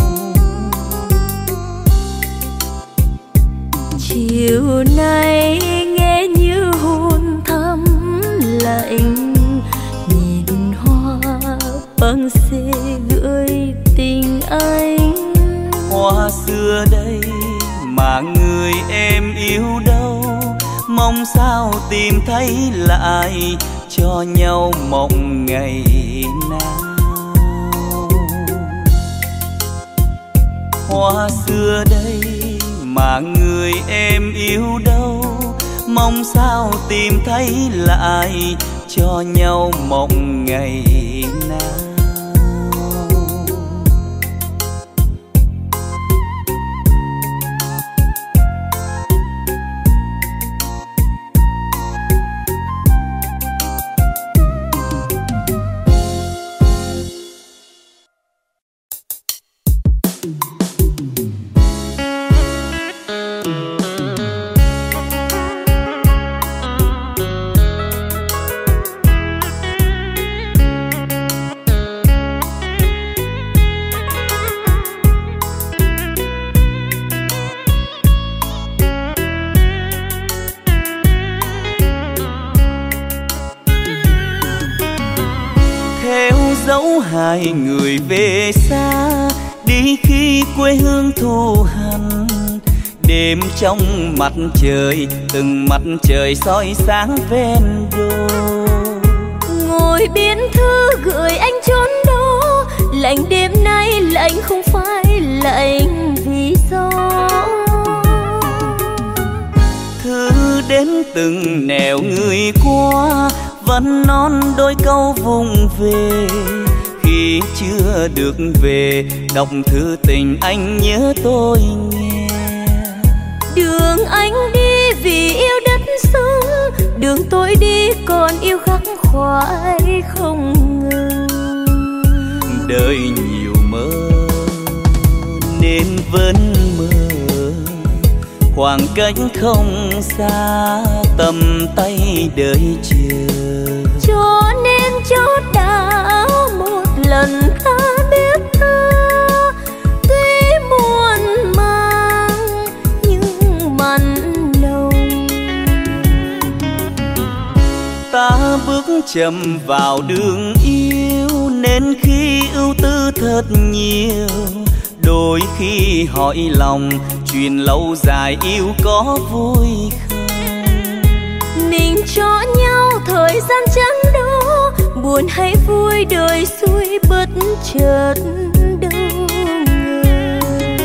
Chiều nay nghe như hôn thắm lạnh, nhìn hoa băng xê gửi tình anh. Hoa xưa đây mà người em yêu đâu, mong sao tìm thấy lại cho nhau mộng ngày nào. Hoa xưa đây mà người em yêu đâu, mong sao tìm thấy lại cho nhau mộng ngày nào. Hai người về xa đi khi quê hương thù hằn, đêm trong mặt trời từng mặt trời soi sáng ven đô. Ngồi biên thư gửi anh chốn đó, lạnh đêm nay lạnh không phải lạnh vì gió. Thư đến từng nẻo người qua, vẫn non đôi câu vùng về. Khi chưa được về, đọc thư tình anh nhớ tôi nghe. Đường anh đi vì yêu đất sống, đường tôi đi còn yêu khắc khoải không ngừng. Đời nhiều mơ nên vẫn mơ, khoảng cách không xa tầm tay đợi chờ. Cho nên chốt đảo một lần ta biết ta, tuy muôn mang nhưng mặn nồng. Ta bước chậm vào đường yêu, nên khi ưu tư thật nhiều. Đôi khi hỏi lòng chuyện lâu dài yêu có vui không? Mình cho nhau thời gian chẳng đó, buồn hay vui đời xuôi bất chợt đâu ngờ.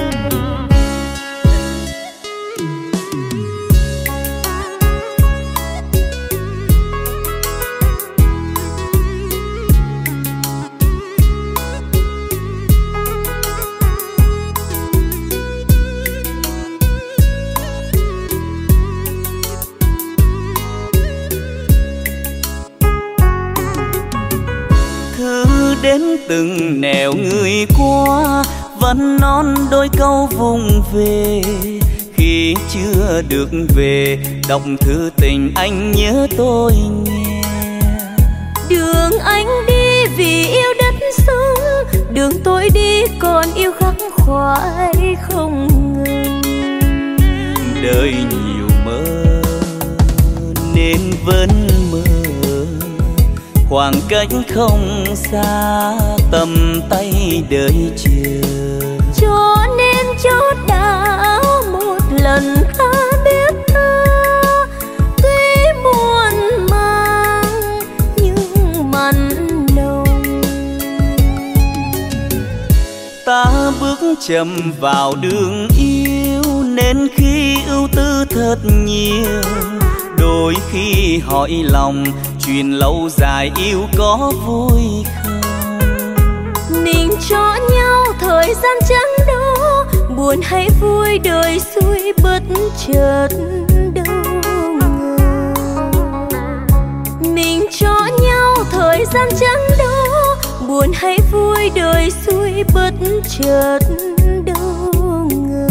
Đến từng nẻo người qua, vẫn non đôi câu vùng về. Khi chưa được về, đọc thư tình anh nhớ tôi nghe. Đường anh đi vì yêu đất sống, đường tôi đi còn yêu khắc khoải không ngừng. đời nhiều mơ nên vẫn mơ, khoảng cách không xa tầm tay đợi chờ. Cho nên chốt đảo một lần ta biết ta, tuy muôn mang nhưng mặn nồng. Ta bước chậm vào đường yêu nên khi ưu tư thật nhiều, đôi khi hỏi lòng chuyện lâu dài yêu có vui không. Mình cho nhau thời gian chẳng đó, buồn hay vui đời xuôi bất chợt đâu ngờ. Mình cho nhau thời gian chẳng đó, buồn hay vui đời xuôi bất chợt đâu ngờ.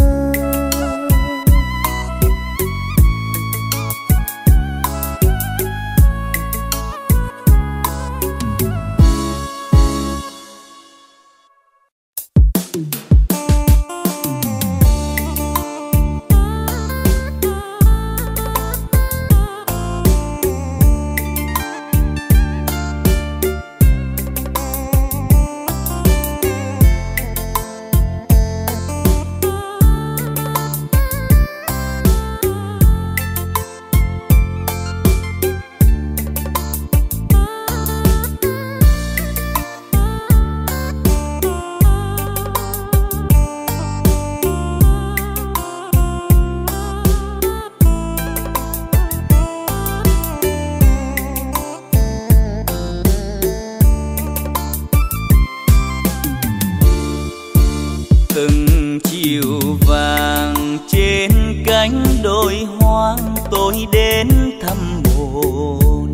tôi đến thăm mộ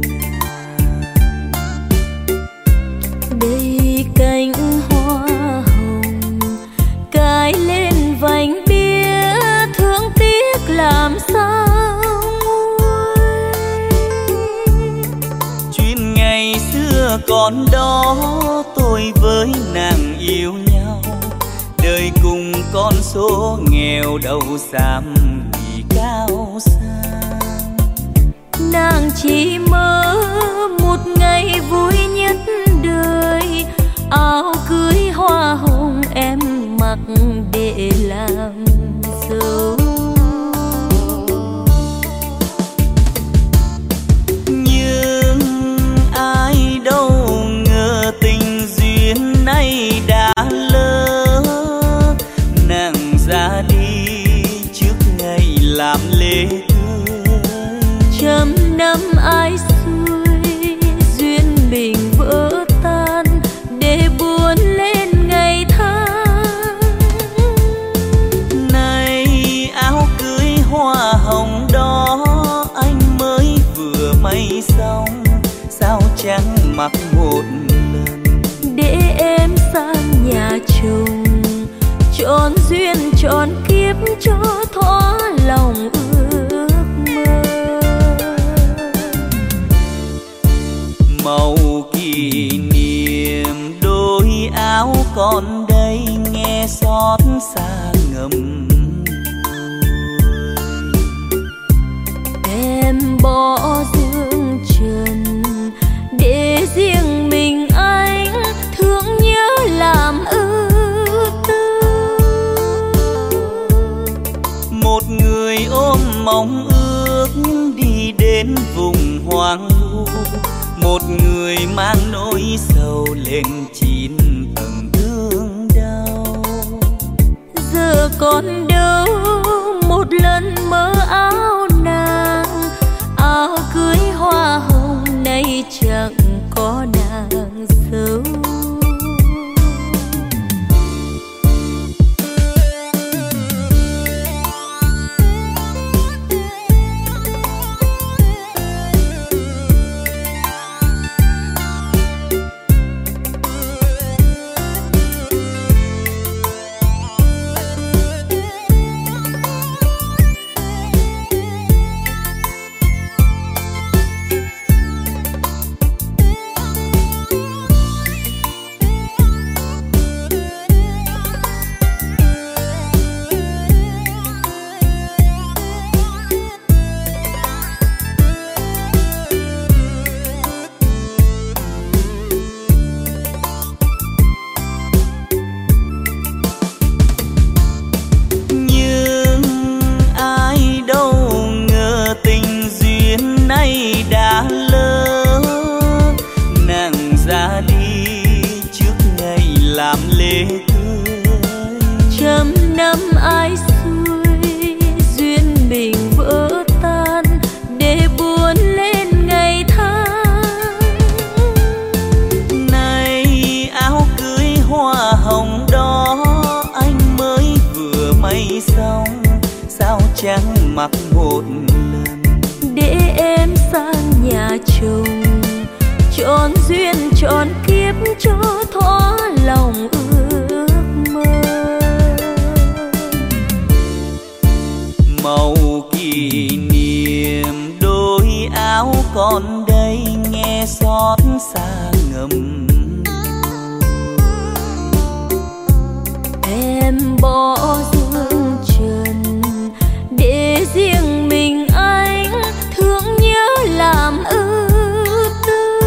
đây cánh hoa hồng cài lên vành bia thương tiếc làm sao nguôi. chuyện ngày xưa còn đó tôi với nàng yêu nhau, đời cùng con số nghèo đâu dám nghĩ cao xa. Nàng chỉ mơ một ngày vui nhất đời, áo cưới hoa hồng em mặc để làm dâu. Nhưng ai đâu ngờ tình duyên này đã lỡ, nàng ra đi trước ngày làm lễ trăm năm ai xuôi duyên mình vỡ tan để buồn lên ngày tháng. Này áo cưới hoa hồng đó anh mới vừa may xong, sao chẳng mặc một lần để em sang nhà chồng trọn duyên trọn kiếp cho thỏa lòng ước mơ. Màu kỷ niệm đôi áo còn đây nghe xót xa ngầm em bỏ dương trần để riêng mình anh thương nhớ làm ưu tư. một người ôm mong ước đi đến vùng hoang vu, một người mang nỗi sầu lên 9 tầng thương đau. Giờ còn đâu một lần mơ áo nàng, áo cưới hoa hồng nay chẳng có nàng dâu. để cười. Trăm năm ai xuôi duyên mình vỡ tan, để buồn lên ngày tháng. Này áo cưới hoa hồng đó anh mới vừa may xong, sao chẳng mặc một lần. Để em sang nhà chồng, trọn duyên trọn kiếp cho thỏa lòng ước mơ. Màu kỷ niệm đôi áo còn đây nghe xót xa ngầm. Em bỏ dương trần để riêng mình anh thương nhớ làm ưu tư.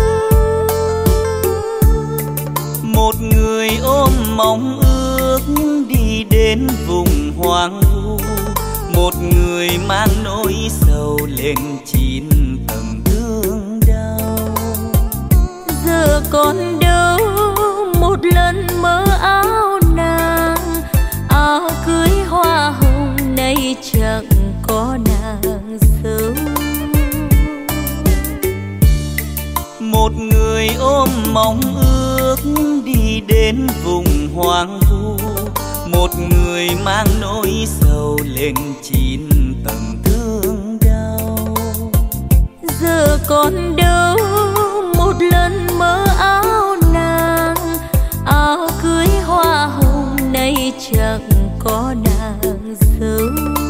Một người ôm mong ước đi đến vùng hoang vu, một người mang nỗi sầu lên chín tầng thương đau. Giờ còn đâu một lần mơ áo nàng, áo cưới hoa hồng nay chẳng có nàng dâu. Một người ôm mong ước đi đến vùng hoang vu, một người mang nỗi sầu lên chín tầng thương đau. Giờ còn đâu một lần mơ áo nàng, áo cưới hoa hồng nay chẳng có nàng dâu.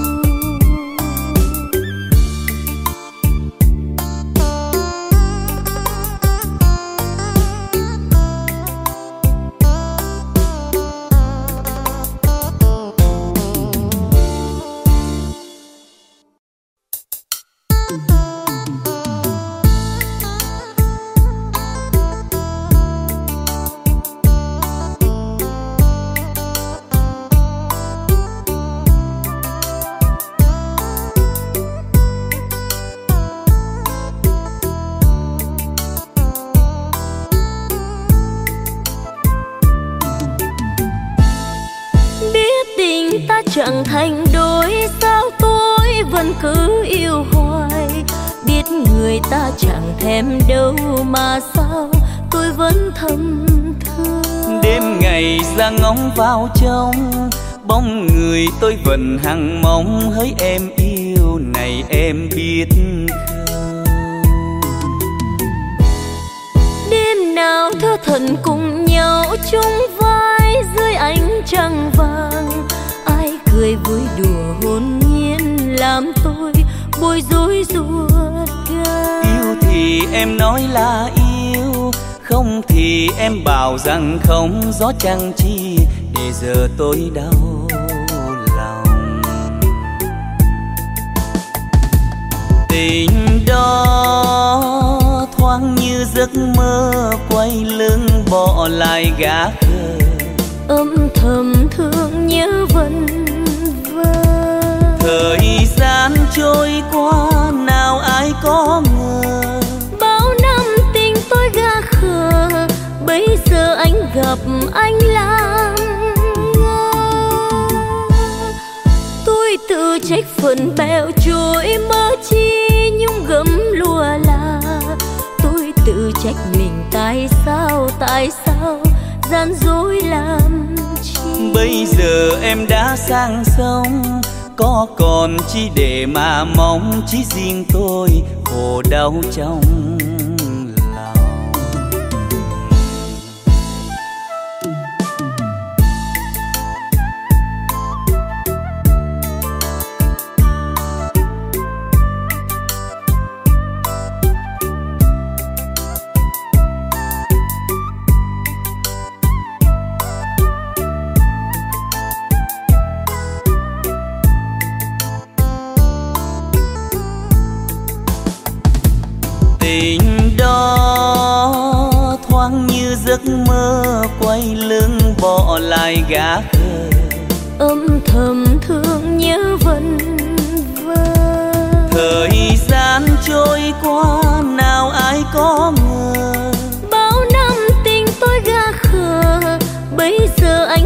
Chẳng thành đôi sao tôi vẫn cứ yêu hoài. Biết người ta chẳng thèm đâu mà sao tôi vẫn thầm thương. Đêm ngày ra ngóng vào trong bóng người tôi vẫn hằng mong. Hỡi em yêu này em biết không? Đêm nào thơ thần cùng nhau chung vai dưới ánh trăng vàng, cười vui đùa hồn nhiên làm tôi bối rối ruột gan. Yêu thì em nói là yêu, không thì em bảo rằng không. Gió chẳng chi để giờ tôi đau lòng. Tình đó thoáng như giấc mơ, quay lưng bỏ lại gã khờ. Âm thầm thương nhớ vân vơ. Thời gian trôi qua nào ai có ngờ, bao năm tình tôi gà khờ, bây giờ anh gặp anh làm ngơ. Tôi tự trách phần bèo trôi mơ chi nhung gấm lùa là. Tôi tự trách mình tại sao gian dối làm chi. Bây giờ em đã sang sông, có còn chi để mà mong. Chỉ riêng tôi khổ đau trong lòng. Tình đó thoáng như giấc mơ, quay lưng bỏ lại gã khờ. Âm thầm thương nhớ vân vơ. Thời gian trôi qua nào ai có ngờ, bao năm tình tôi gà khờ, bây giờ anh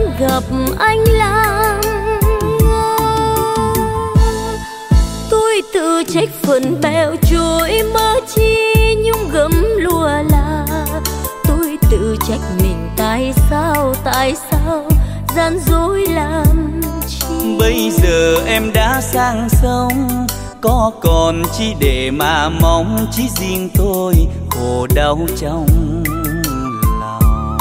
vườn bèo trôi mơ chi nhung gấm lúa là. Tôi tự trách mình tại sao gian dối làm chi. Bây giờ em đã sang sông, có còn chi để mà mong, chỉ riêng tôi khổ đau trong lòng.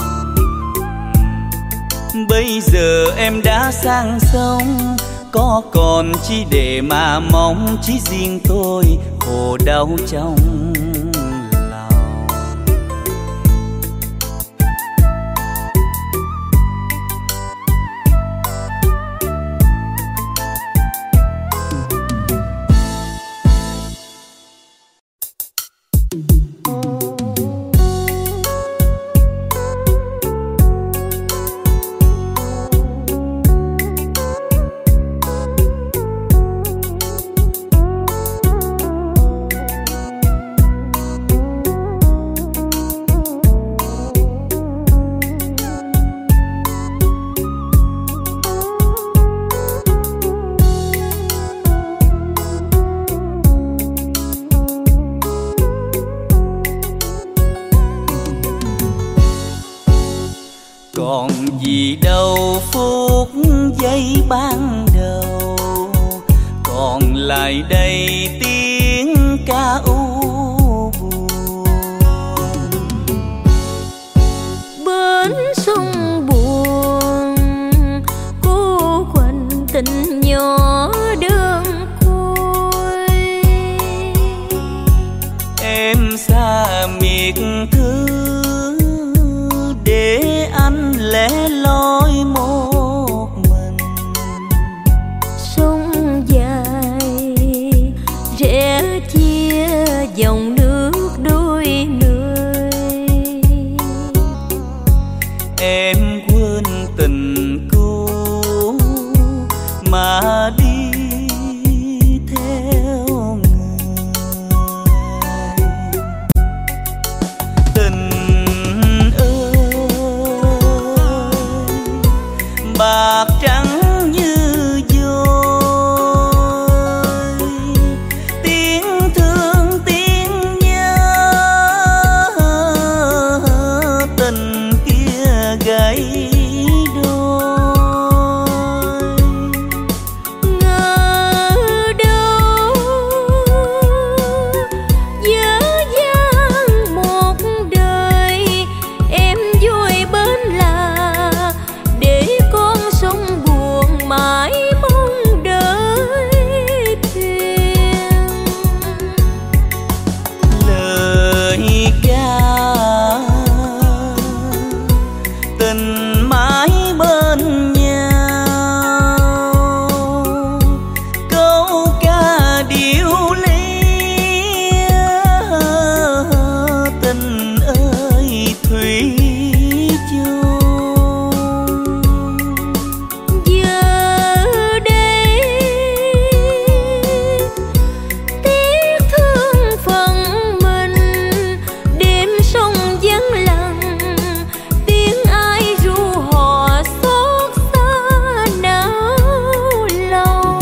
Bây giờ em đã sang sông, có còn chi để mà mong, chỉ riêng tôi khổ đau trong lòng. Còn gì đâu phút giây ban đầu, còn lại đây tiếng ca u buồn. Bến sông buồn cô quạnh tình nhỏ đơn côi. Em xa miệt thứ để anh lẻ loi một mình. Sông dài rẽ chia dòng nước đôi nơi. Em quên tình cũ mà đi theo người. Tình bạc trắng như vôi, tiếng thương tiếng nhớ, tình kia gãy đôi. Ngờ đâu dở dang một đời, em vui bên là để con sông buồn mãi mong đợi thuyền. Lời ca tình mãi bên nhau, câu ca điệu ly tình ơi thủy chung. Giờ đây tiếc thương phận mình, đêm sông vắng lặng, tiếng ai ru hò xót xa nao lòng.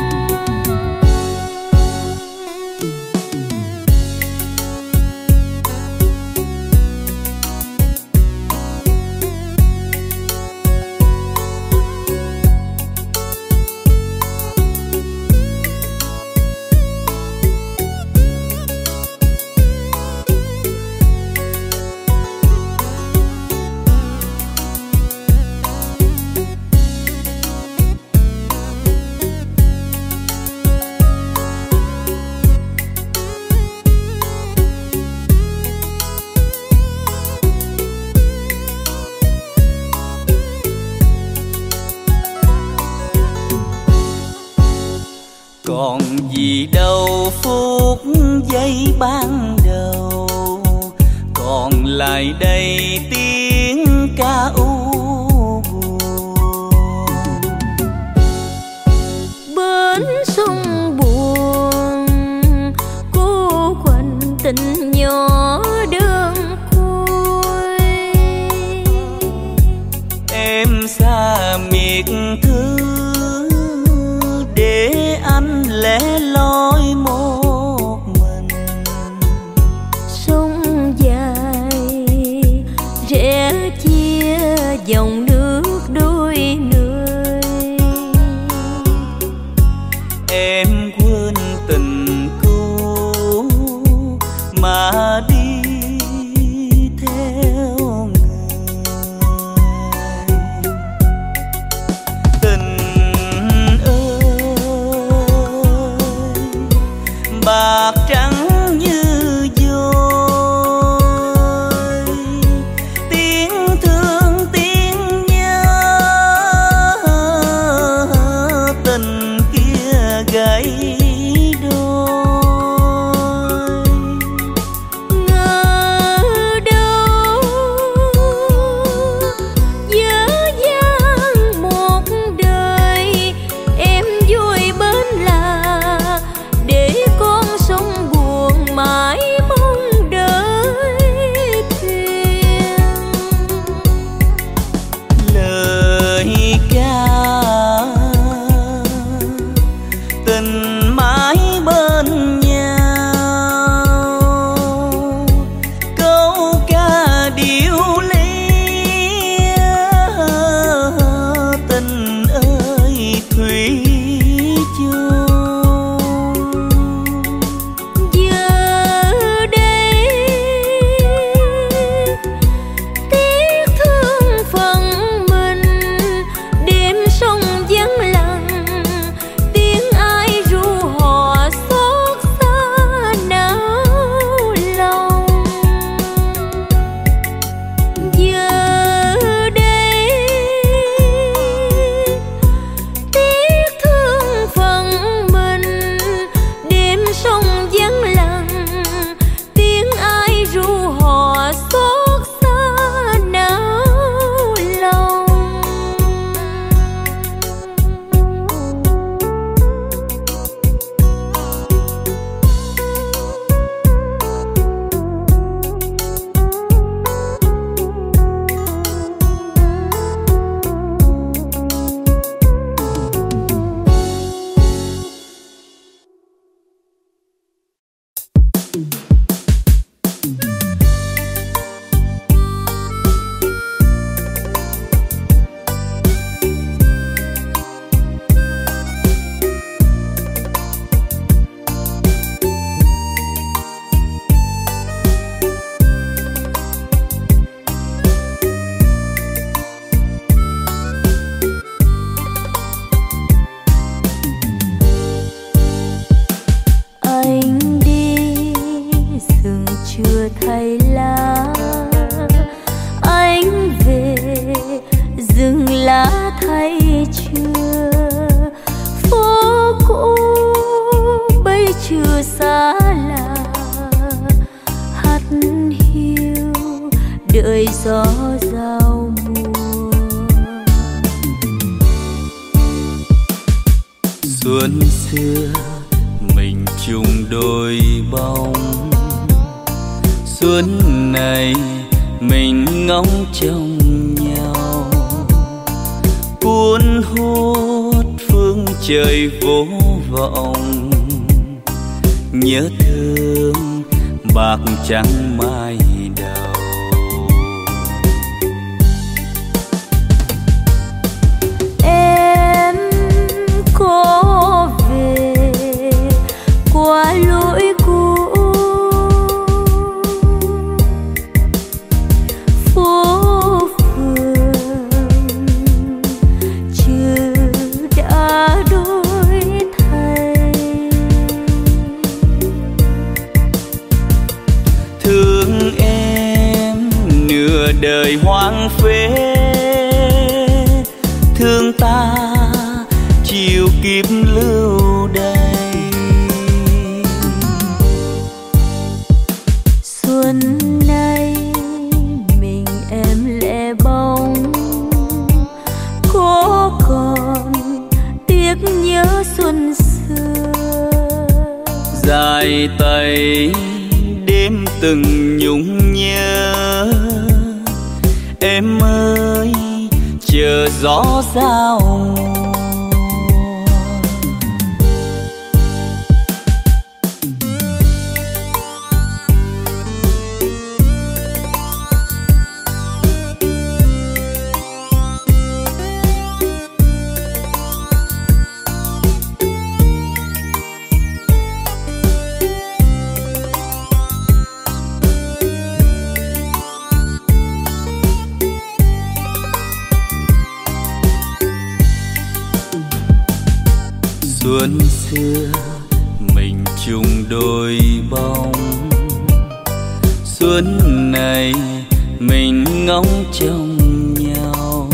Còn gì đâu phút giây ban đầu, còn lại đây tiếng ca u buồn. Bến sông buồn cô quạnh tình nhỏ đơn côi. Em xa miệt thứ để anh lẻ loi một dòng nước đôi người. Em quên tình cũ mà đi theo người. Tình ơi bạc trắng như vôi, tiếng thương tiếng nhớ, tình kia gãy đôi. Ngờ đâu dở dang một đời, em vui bên là để con sông buồn mãi mong đợi thuyền. Lời ca tình mãi bên nhau, câu ca điệu ly tình ơi thủy chung. Giờ đây tiếc thương phận mình, đêm sông vắng lặng, tiếng ai ru hò xót xa nao lòng. Giờ đây tiếc thương phận mình, đêm sông vắng lặng, tiếng ai ru hò xót xa nao lòng. Anh đi rừng chưa thấy lá, anh về rừng lá thấy chưa. Phố cũ bây chưa xa lạ, hát hiu đợi gió giao mùa. Xuân xưa mình chung đôi bóng, xuân này mình ngóng trông nhau, cuốn hút phương trời vô vọng. Nhớ thương bạc trắng mai đầu, Em có về qua lối cũ, phố phường chưa đã đổi thay. thương em nửa đời hoang phế, thương ta chiều kiếp lưu đày. Xuân nay mình em lẻ bóng, có còn tiếc nhớ xuân xưa. Dài tay đêm từng nhung nhớ, em ơi chờ gió giao mùa. xuân xưa mình chung đôi bóng, xuân này mình ngóng trông nhau,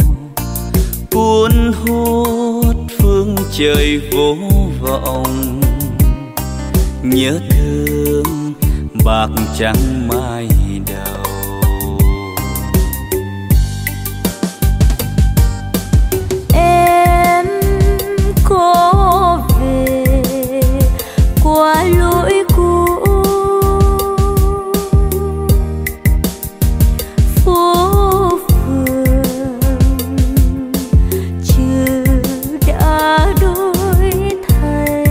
cuốn hút phương trời vô vọng, nhớ thương bạc trắng mai đầu. Em có về qua lối cũ, phố phường chưa đã đổi thay.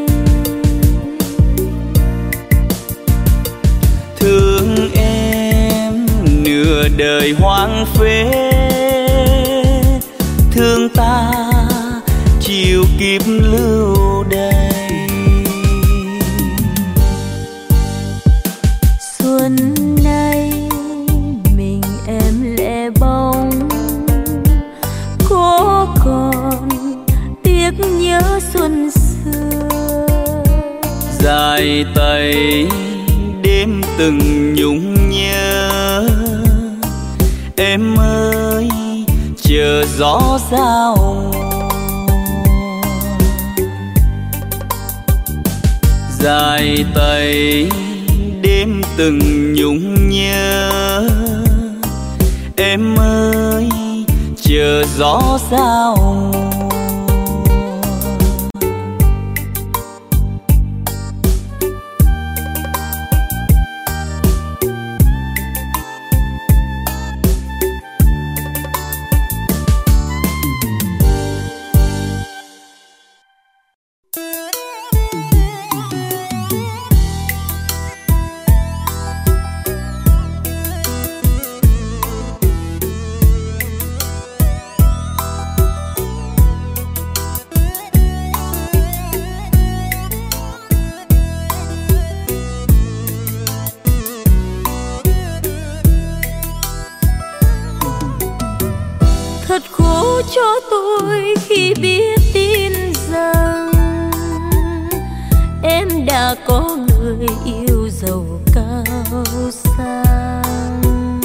Thương em nửa đời hoang phế, thương ta chiều kiếp lưu đày. Xuân nay mình em lẻ bóng, có còn tiếc nhớ xuân xưa. Dài tay đêm từng nhung nhớ, em ơi chờ gió giao mùa. Dài tay đêm từng nhung nhớ, em ơi chờ gió giao mùa. Thật khổ cho tôi khi biết tin rằng em đã có người yêu giàu cao sang.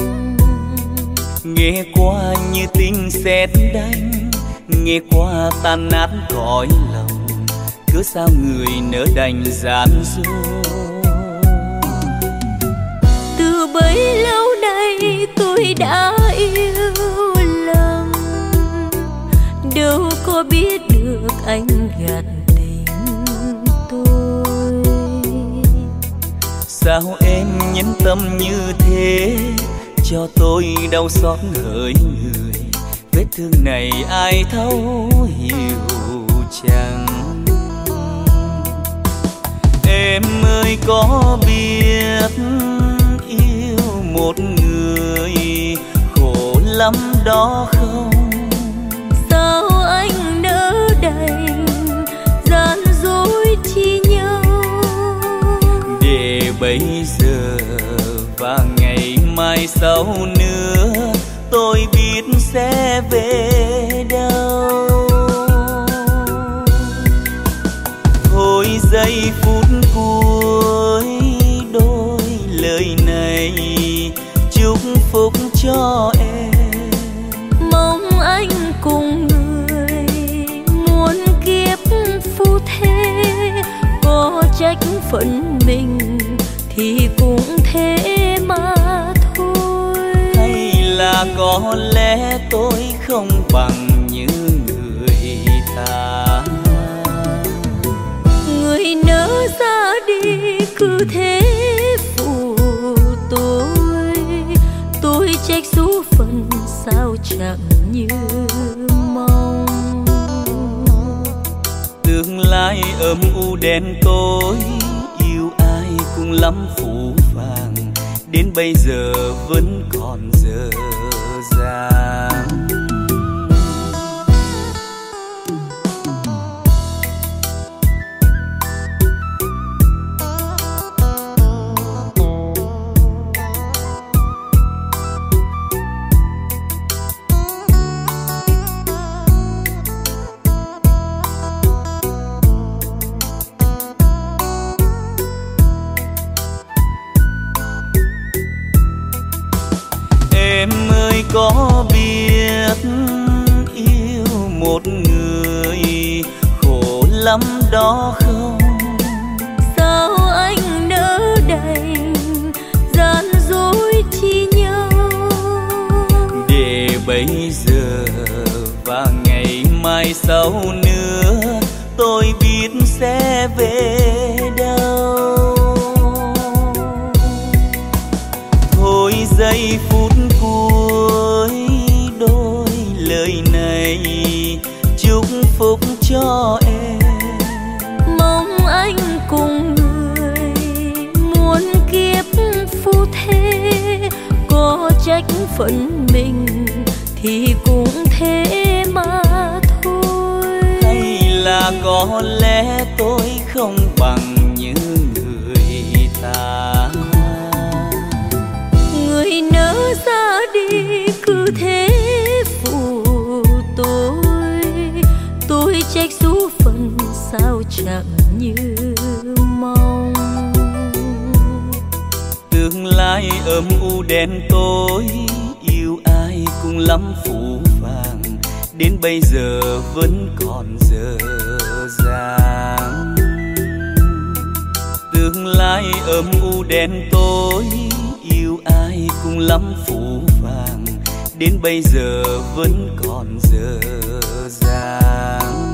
Nghe qua như tiếng sét đánh, nghe qua tan nát cõi lòng, cớ sao người nỡ đành gian dối. Từ bấy lâu nay tôi đã yêu lầm, đâu có biết được anh gạt tình tôi. Sao em nhẫn tâm như thế, cho tôi đau xót hỡi người. Vết thương này ai thấu hiểu chăng? Em ơi có biết yêu một người khổ lắm đó không? Sao anh nỡ đành gian dối chi nhau, để bây giờ và ngày mai sau nữa tôi biết sẽ về đâu. Thôi giây phút cuối đôi lời này chúc phúc cho em. mong anh cùng người muôn kiếp phu thế, có trách phận mình thì cũng thế mà thôi. Hay là có lẽ tôi không bằng như người ta, người nỡ ra đi cứ thế phụ tôi trách số phận sao chẳng như mong. Tương lai âm u đen tối, yêu ai cũng lắm phũ phàng, đến bây giờ vẫn còn dở dang. Em ơi có biết yêu một người khổ lắm đó không? Sao anh nỡ đành gian dối chi nhau, để bây giờ và ngày mai sau nữa tôi biết sẽ về đâu. Thôi giây phút cuối đôi lời này chúc phúc cho em. Mong anh cùng người muôn kiếp phu thế, có trách phận mình thì cũng thế mà thôi. Hay là có lẽ tôi không bằng như người ta. Người nỡ ra đi cứ thế phụ tôi trách số phận sao chẳng như mong. Tương lai âm u đen tối, yêu ai cũng lắm phũ phàng, đến bây giờ vẫn còn dở dang. Tương lai âm u đen tối, yêu ai cũng lắm phũ phàng, đến bây giờ vẫn còn dở dang.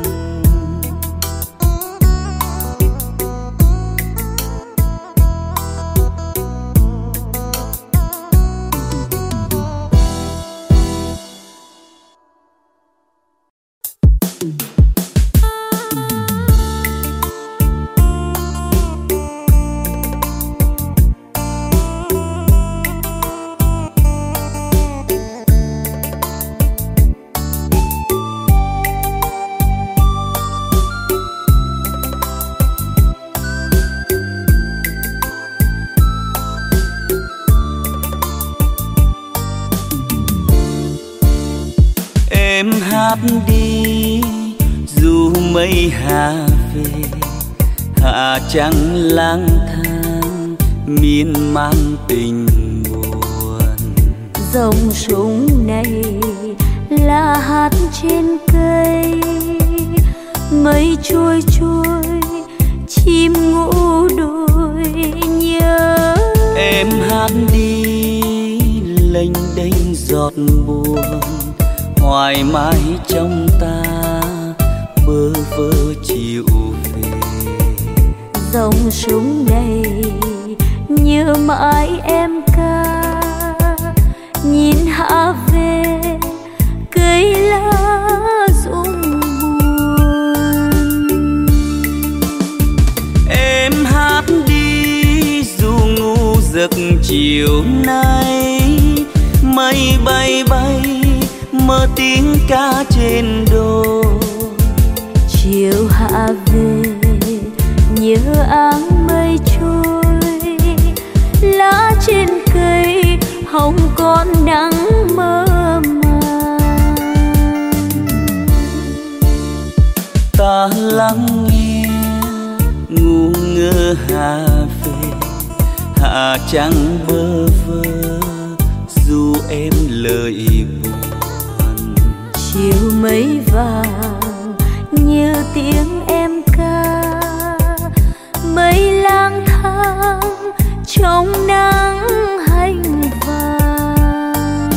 Em hát đi dù mây hạ về, hạ trăng lang thang miên man tình buồn. Dòng sông này là hạt trên cây, mây trôi trôi chim ngủ đôi nhớ. Em hát đi lênh đênh giọt buồn, hoài mãi trong ta bơ vơ chiều về. Dòng sông này nhớ mãi em ca, nhìn hạ về cây lá rụng buồn. Em hát đi dù ngu giấc chiều nay, mây bay bay mơ tiếng ca trên đô. Chiều hạ về nhớ áng mây trôi, lá trên cây hồng còn nắng mơ màng. Ta lắng nghe ngu ngơ hạ về, hạ trăng bơ vơ dù em lời buồn. Chiều mây vàng như tiếng em ca, mây lang thang trong nắng hành vàng.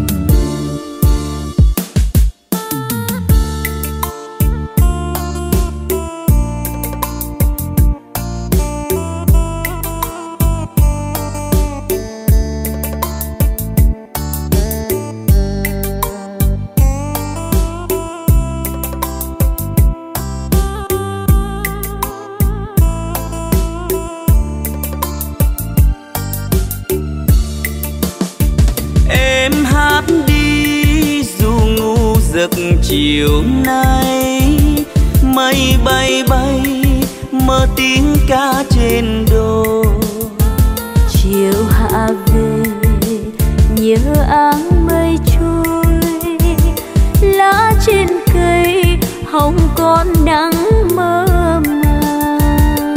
giấc chiều nay, mây bay bay mơ tiếng ca trên đô. Chiều hạ về nhớ áng mây trôi, lá trên cây hồng còn nắng mơ màng.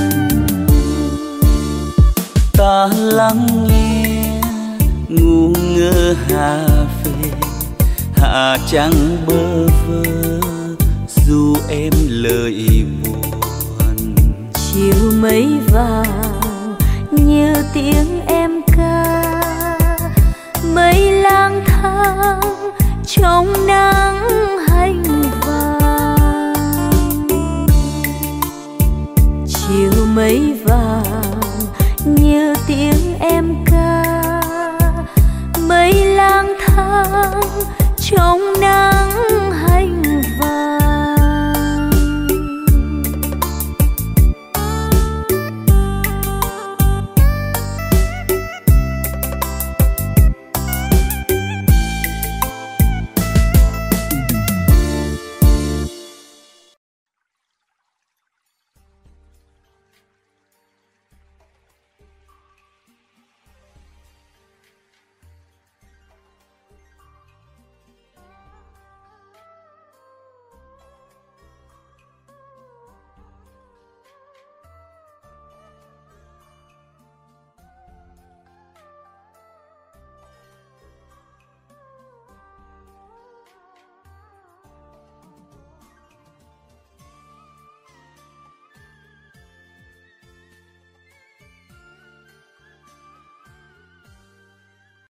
Ta lắng nghe ngu xưa hạ về, hạ trăng bơ vơ dù em lời buồn. Chiều mây vàng như tiếng em ca, mây lang thang trong nắng hành vàng. Chiều mây vàng như tiếng em ca, mây lang thang trong nắng